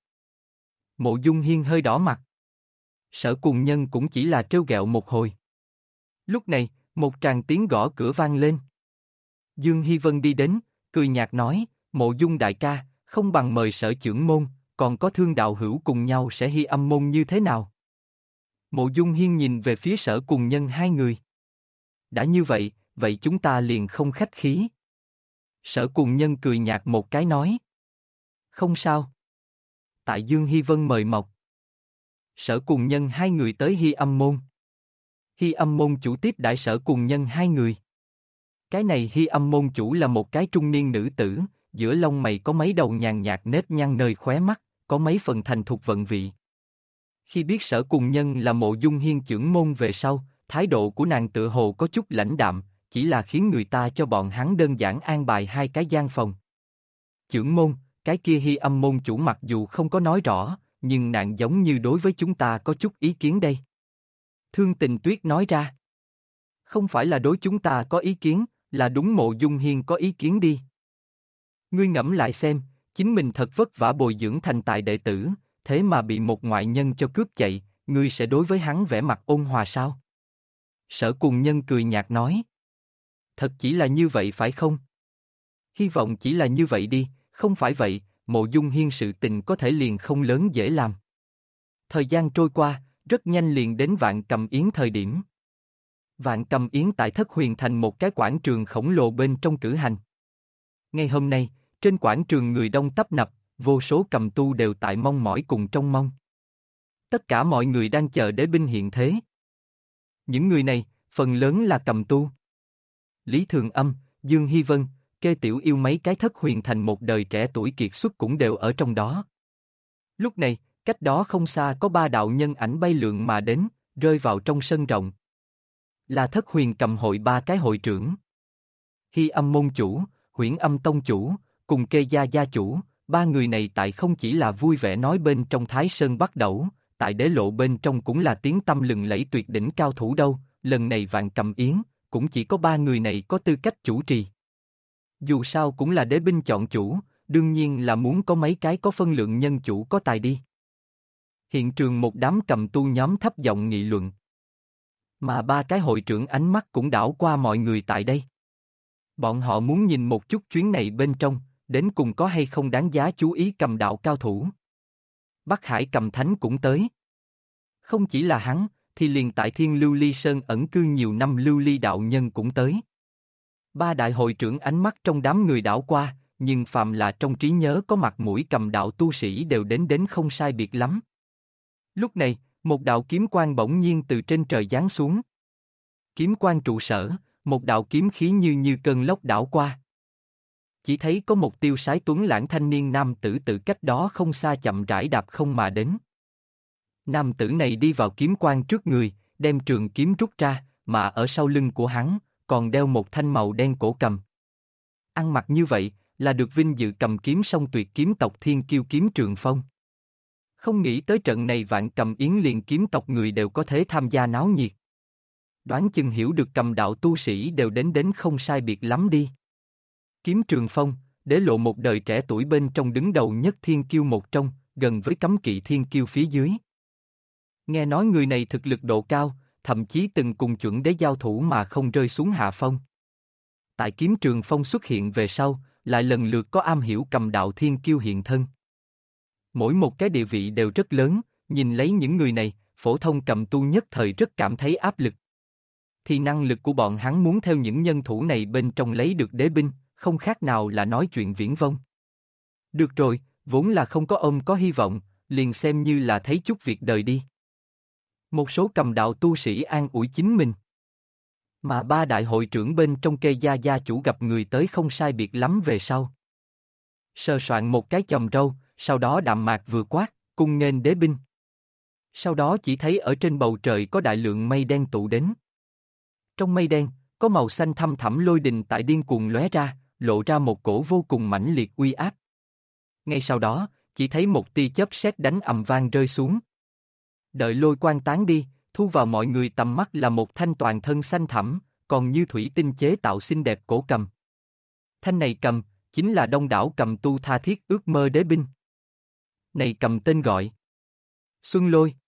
Mộ Dung Hiên hơi đỏ mặt. Sở Cùng Nhân cũng chỉ là trêu ghẹo một hồi. Lúc này, một tràng tiếng gõ cửa vang lên. Dương Hy Vân đi đến, cười nhạt nói, Mộ Dung đại ca, không bằng mời Sở trưởng môn, còn có Thương đạo hữu cùng nhau sẽ Hy Âm môn như thế nào? Mộ Dung Hiên nhìn về phía Sở Cùng Nhân hai người. Đã như vậy, vậy chúng ta liền không khách khí. Sở Cùng Nhân cười nhạt một cái nói. Không sao. Tại Dương Hy Vân mời mọc. Sở Cùng Nhân hai người tới Hy Âm môn. Hy Âm môn chủ tiếp đãi Sở Cùng Nhân hai người. Cái này Hy Âm môn chủ là một cái trung niên nữ tử, giữa lông mày có mấy đầu nhàn nhạt nếp nhăn nơi khóe mắt, có mấy phần thành thục vận vị. Khi biết Sở Cùng Nhân là Mộ Dung Hiên trưởng môn về sau, thái độ của nàng tựa hồ có chút lãnh đạm, chỉ là khiến người ta cho bọn hắn đơn giản an bài hai cái gian phòng. Trưởng môn, cái kia Hy Âm môn chủ mặc dù không có nói rõ, nhưng nàng giống như đối với chúng ta có chút ý kiến đây. Thương Tình Tuyết nói ra. Không phải là đối chúng ta có ý kiến, là đúng Mộ Dung Hiên có ý kiến đi. Ngươi ngẫm lại xem, chính mình thật vất vả bồi dưỡng thành tài đệ tử, thế mà bị một ngoại nhân cho cướp chạy, ngươi sẽ đối với hắn vẻ mặt ôn hòa sao? Sở Cùng Nhân cười nhạt nói. Thật chỉ là như vậy phải không? Hy vọng chỉ là như vậy đi, không phải vậy, Mộ Dung Hiên sự tình có thể liền không lớn dễ làm. Thời gian trôi qua, rất nhanh liền đến Vạn Cầm Yến thời điểm. Vạn Cầm Yến tại Thất Huyền Thành một cái quảng trường khổng lồ bên trong cử hành. Ngay hôm nay, trên quảng trường người đông tấp nập, vô số cầm tu đều tại mong mỏi cùng trông mong. Tất cả mọi người đang chờ đế binh hiện thế. Những người này, phần lớn là cầm tu. Lý Thường Âm, Dương Hy Vân, Kê Tiểu Yêu mấy cái Thất Huyền Thành một đời trẻ tuổi kiệt xuất cũng đều ở trong đó. Lúc này, cách đó không xa có ba đạo nhân ảnh bay lượn mà đến, rơi vào trong sân rộng. Là Thất Huyền Cầm hội ba cái hội trưởng. Hy Âm môn chủ, Huyễn Âm tông chủ, cùng Kê gia gia chủ, ba người này tại không chỉ là vui vẻ nói bên trong Thái Sơn bắt đầu, tại đế lộ bên trong cũng là tiếng tăm lừng lẫy tuyệt đỉnh cao thủ đâu, lần này Vạn Cầm Yến, cũng chỉ có ba người này có tư cách chủ trì. Dù sao cũng là đế binh chọn chủ, đương nhiên là muốn có mấy cái có phân lượng nhân chủ có tài đi. Hiện trường một đám cầm tu nhóm thấp giọng nghị luận. Mà ba cái hội trưởng ánh mắt cũng đảo qua mọi người tại đây. Bọn họ muốn nhìn một chút chuyến này bên trong, đến cùng có hay không đáng giá chú ý cầm đạo cao thủ. Bắc Hải Cầm Thánh cũng tới. Không chỉ là hắn, thì liền tại Thiên Lưu Ly Sơn ẩn cư nhiều năm Lưu Ly đạo nhân cũng tới. Ba đại hội trưởng ánh mắt trong đám người đảo qua, nhưng phàm là trong trí nhớ có mặt mũi cầm đạo tu sĩ đều đến không sai biệt lắm. Lúc này, một đạo kiếm quang bỗng nhiên từ trên trời giáng xuống. Kiếm quang trụ sở, một đạo kiếm khí như cơn lốc đảo qua. Chỉ thấy có một tiêu sái tuấn lãng thanh niên nam tử từ cách đó không xa chậm rãi đạp không mà đến. Nam tử này đi vào kiếm quang trước người, đem trường kiếm rút ra, mà ở sau lưng của hắn, còn đeo một thanh màu đen cổ cầm. Ăn mặc như vậy, là được vinh dự cầm kiếm song tuyệt kiếm tộc Thiên Kiêu Kiếm Trường Phong. Không nghĩ tới trận này Vạn Cầm Yến liền kiếm tộc người đều có thể tham gia náo nhiệt. Đoán chừng hiểu được cầm đạo tu sĩ đều đến không sai biệt lắm đi. Kiếm Trường Phong, đế lộ một đời trẻ tuổi bên trong đứng đầu nhất thiên kiêu một trong, gần với cấm kỵ thiên kiêu phía dưới. Nghe nói người này thực lực độ cao, thậm chí từng cùng chuẩn đế giao thủ mà không rơi xuống hạ phong. Tại Kiếm Trường Phong xuất hiện về sau, lại lần lượt có am hiểu cầm đạo thiên kiêu hiện thân. Mỗi một cái địa vị đều rất lớn, nhìn lấy những người này, phổ thông cầm tu nhất thời rất cảm thấy áp lực. Thì năng lực của bọn hắn muốn theo những nhân thủ này bên trong lấy được đế binh, không khác nào là nói chuyện viển vông. Được rồi, vốn là không có hy vọng, liền xem như là thấy chút việc đời đi. Một số cầm đạo tu sĩ an ủi chính mình. Mà ba đại hội trưởng bên trong Kê gia gia chủ gặp người tới không sai biệt lắm về sau. Sờ soạn một cái chòm râu, sau đó đạm mạc vừa quát, cung nghênh đế binh. Sau đó chỉ thấy ở trên bầu trời có đại lượng mây đen tụ đến. Trong mây đen, có màu xanh thăm thẳm lôi đình tại điên cuồng lóe ra, lộ ra một cổ vô cùng mãnh liệt uy áp. Ngay sau đó, chỉ thấy một tia chớp sét đánh ầm vang rơi xuống. Đợi lôi quang tán đi, thu vào mọi người tầm mắt là một thanh toàn thân xanh thẳm, còn như thủy tinh chế tạo xinh đẹp cổ cầm. Thanh này cầm, chính là đông đảo cầm tu tha thiết ước mơ đế binh. Này cầm tên gọi Xuân Lôi.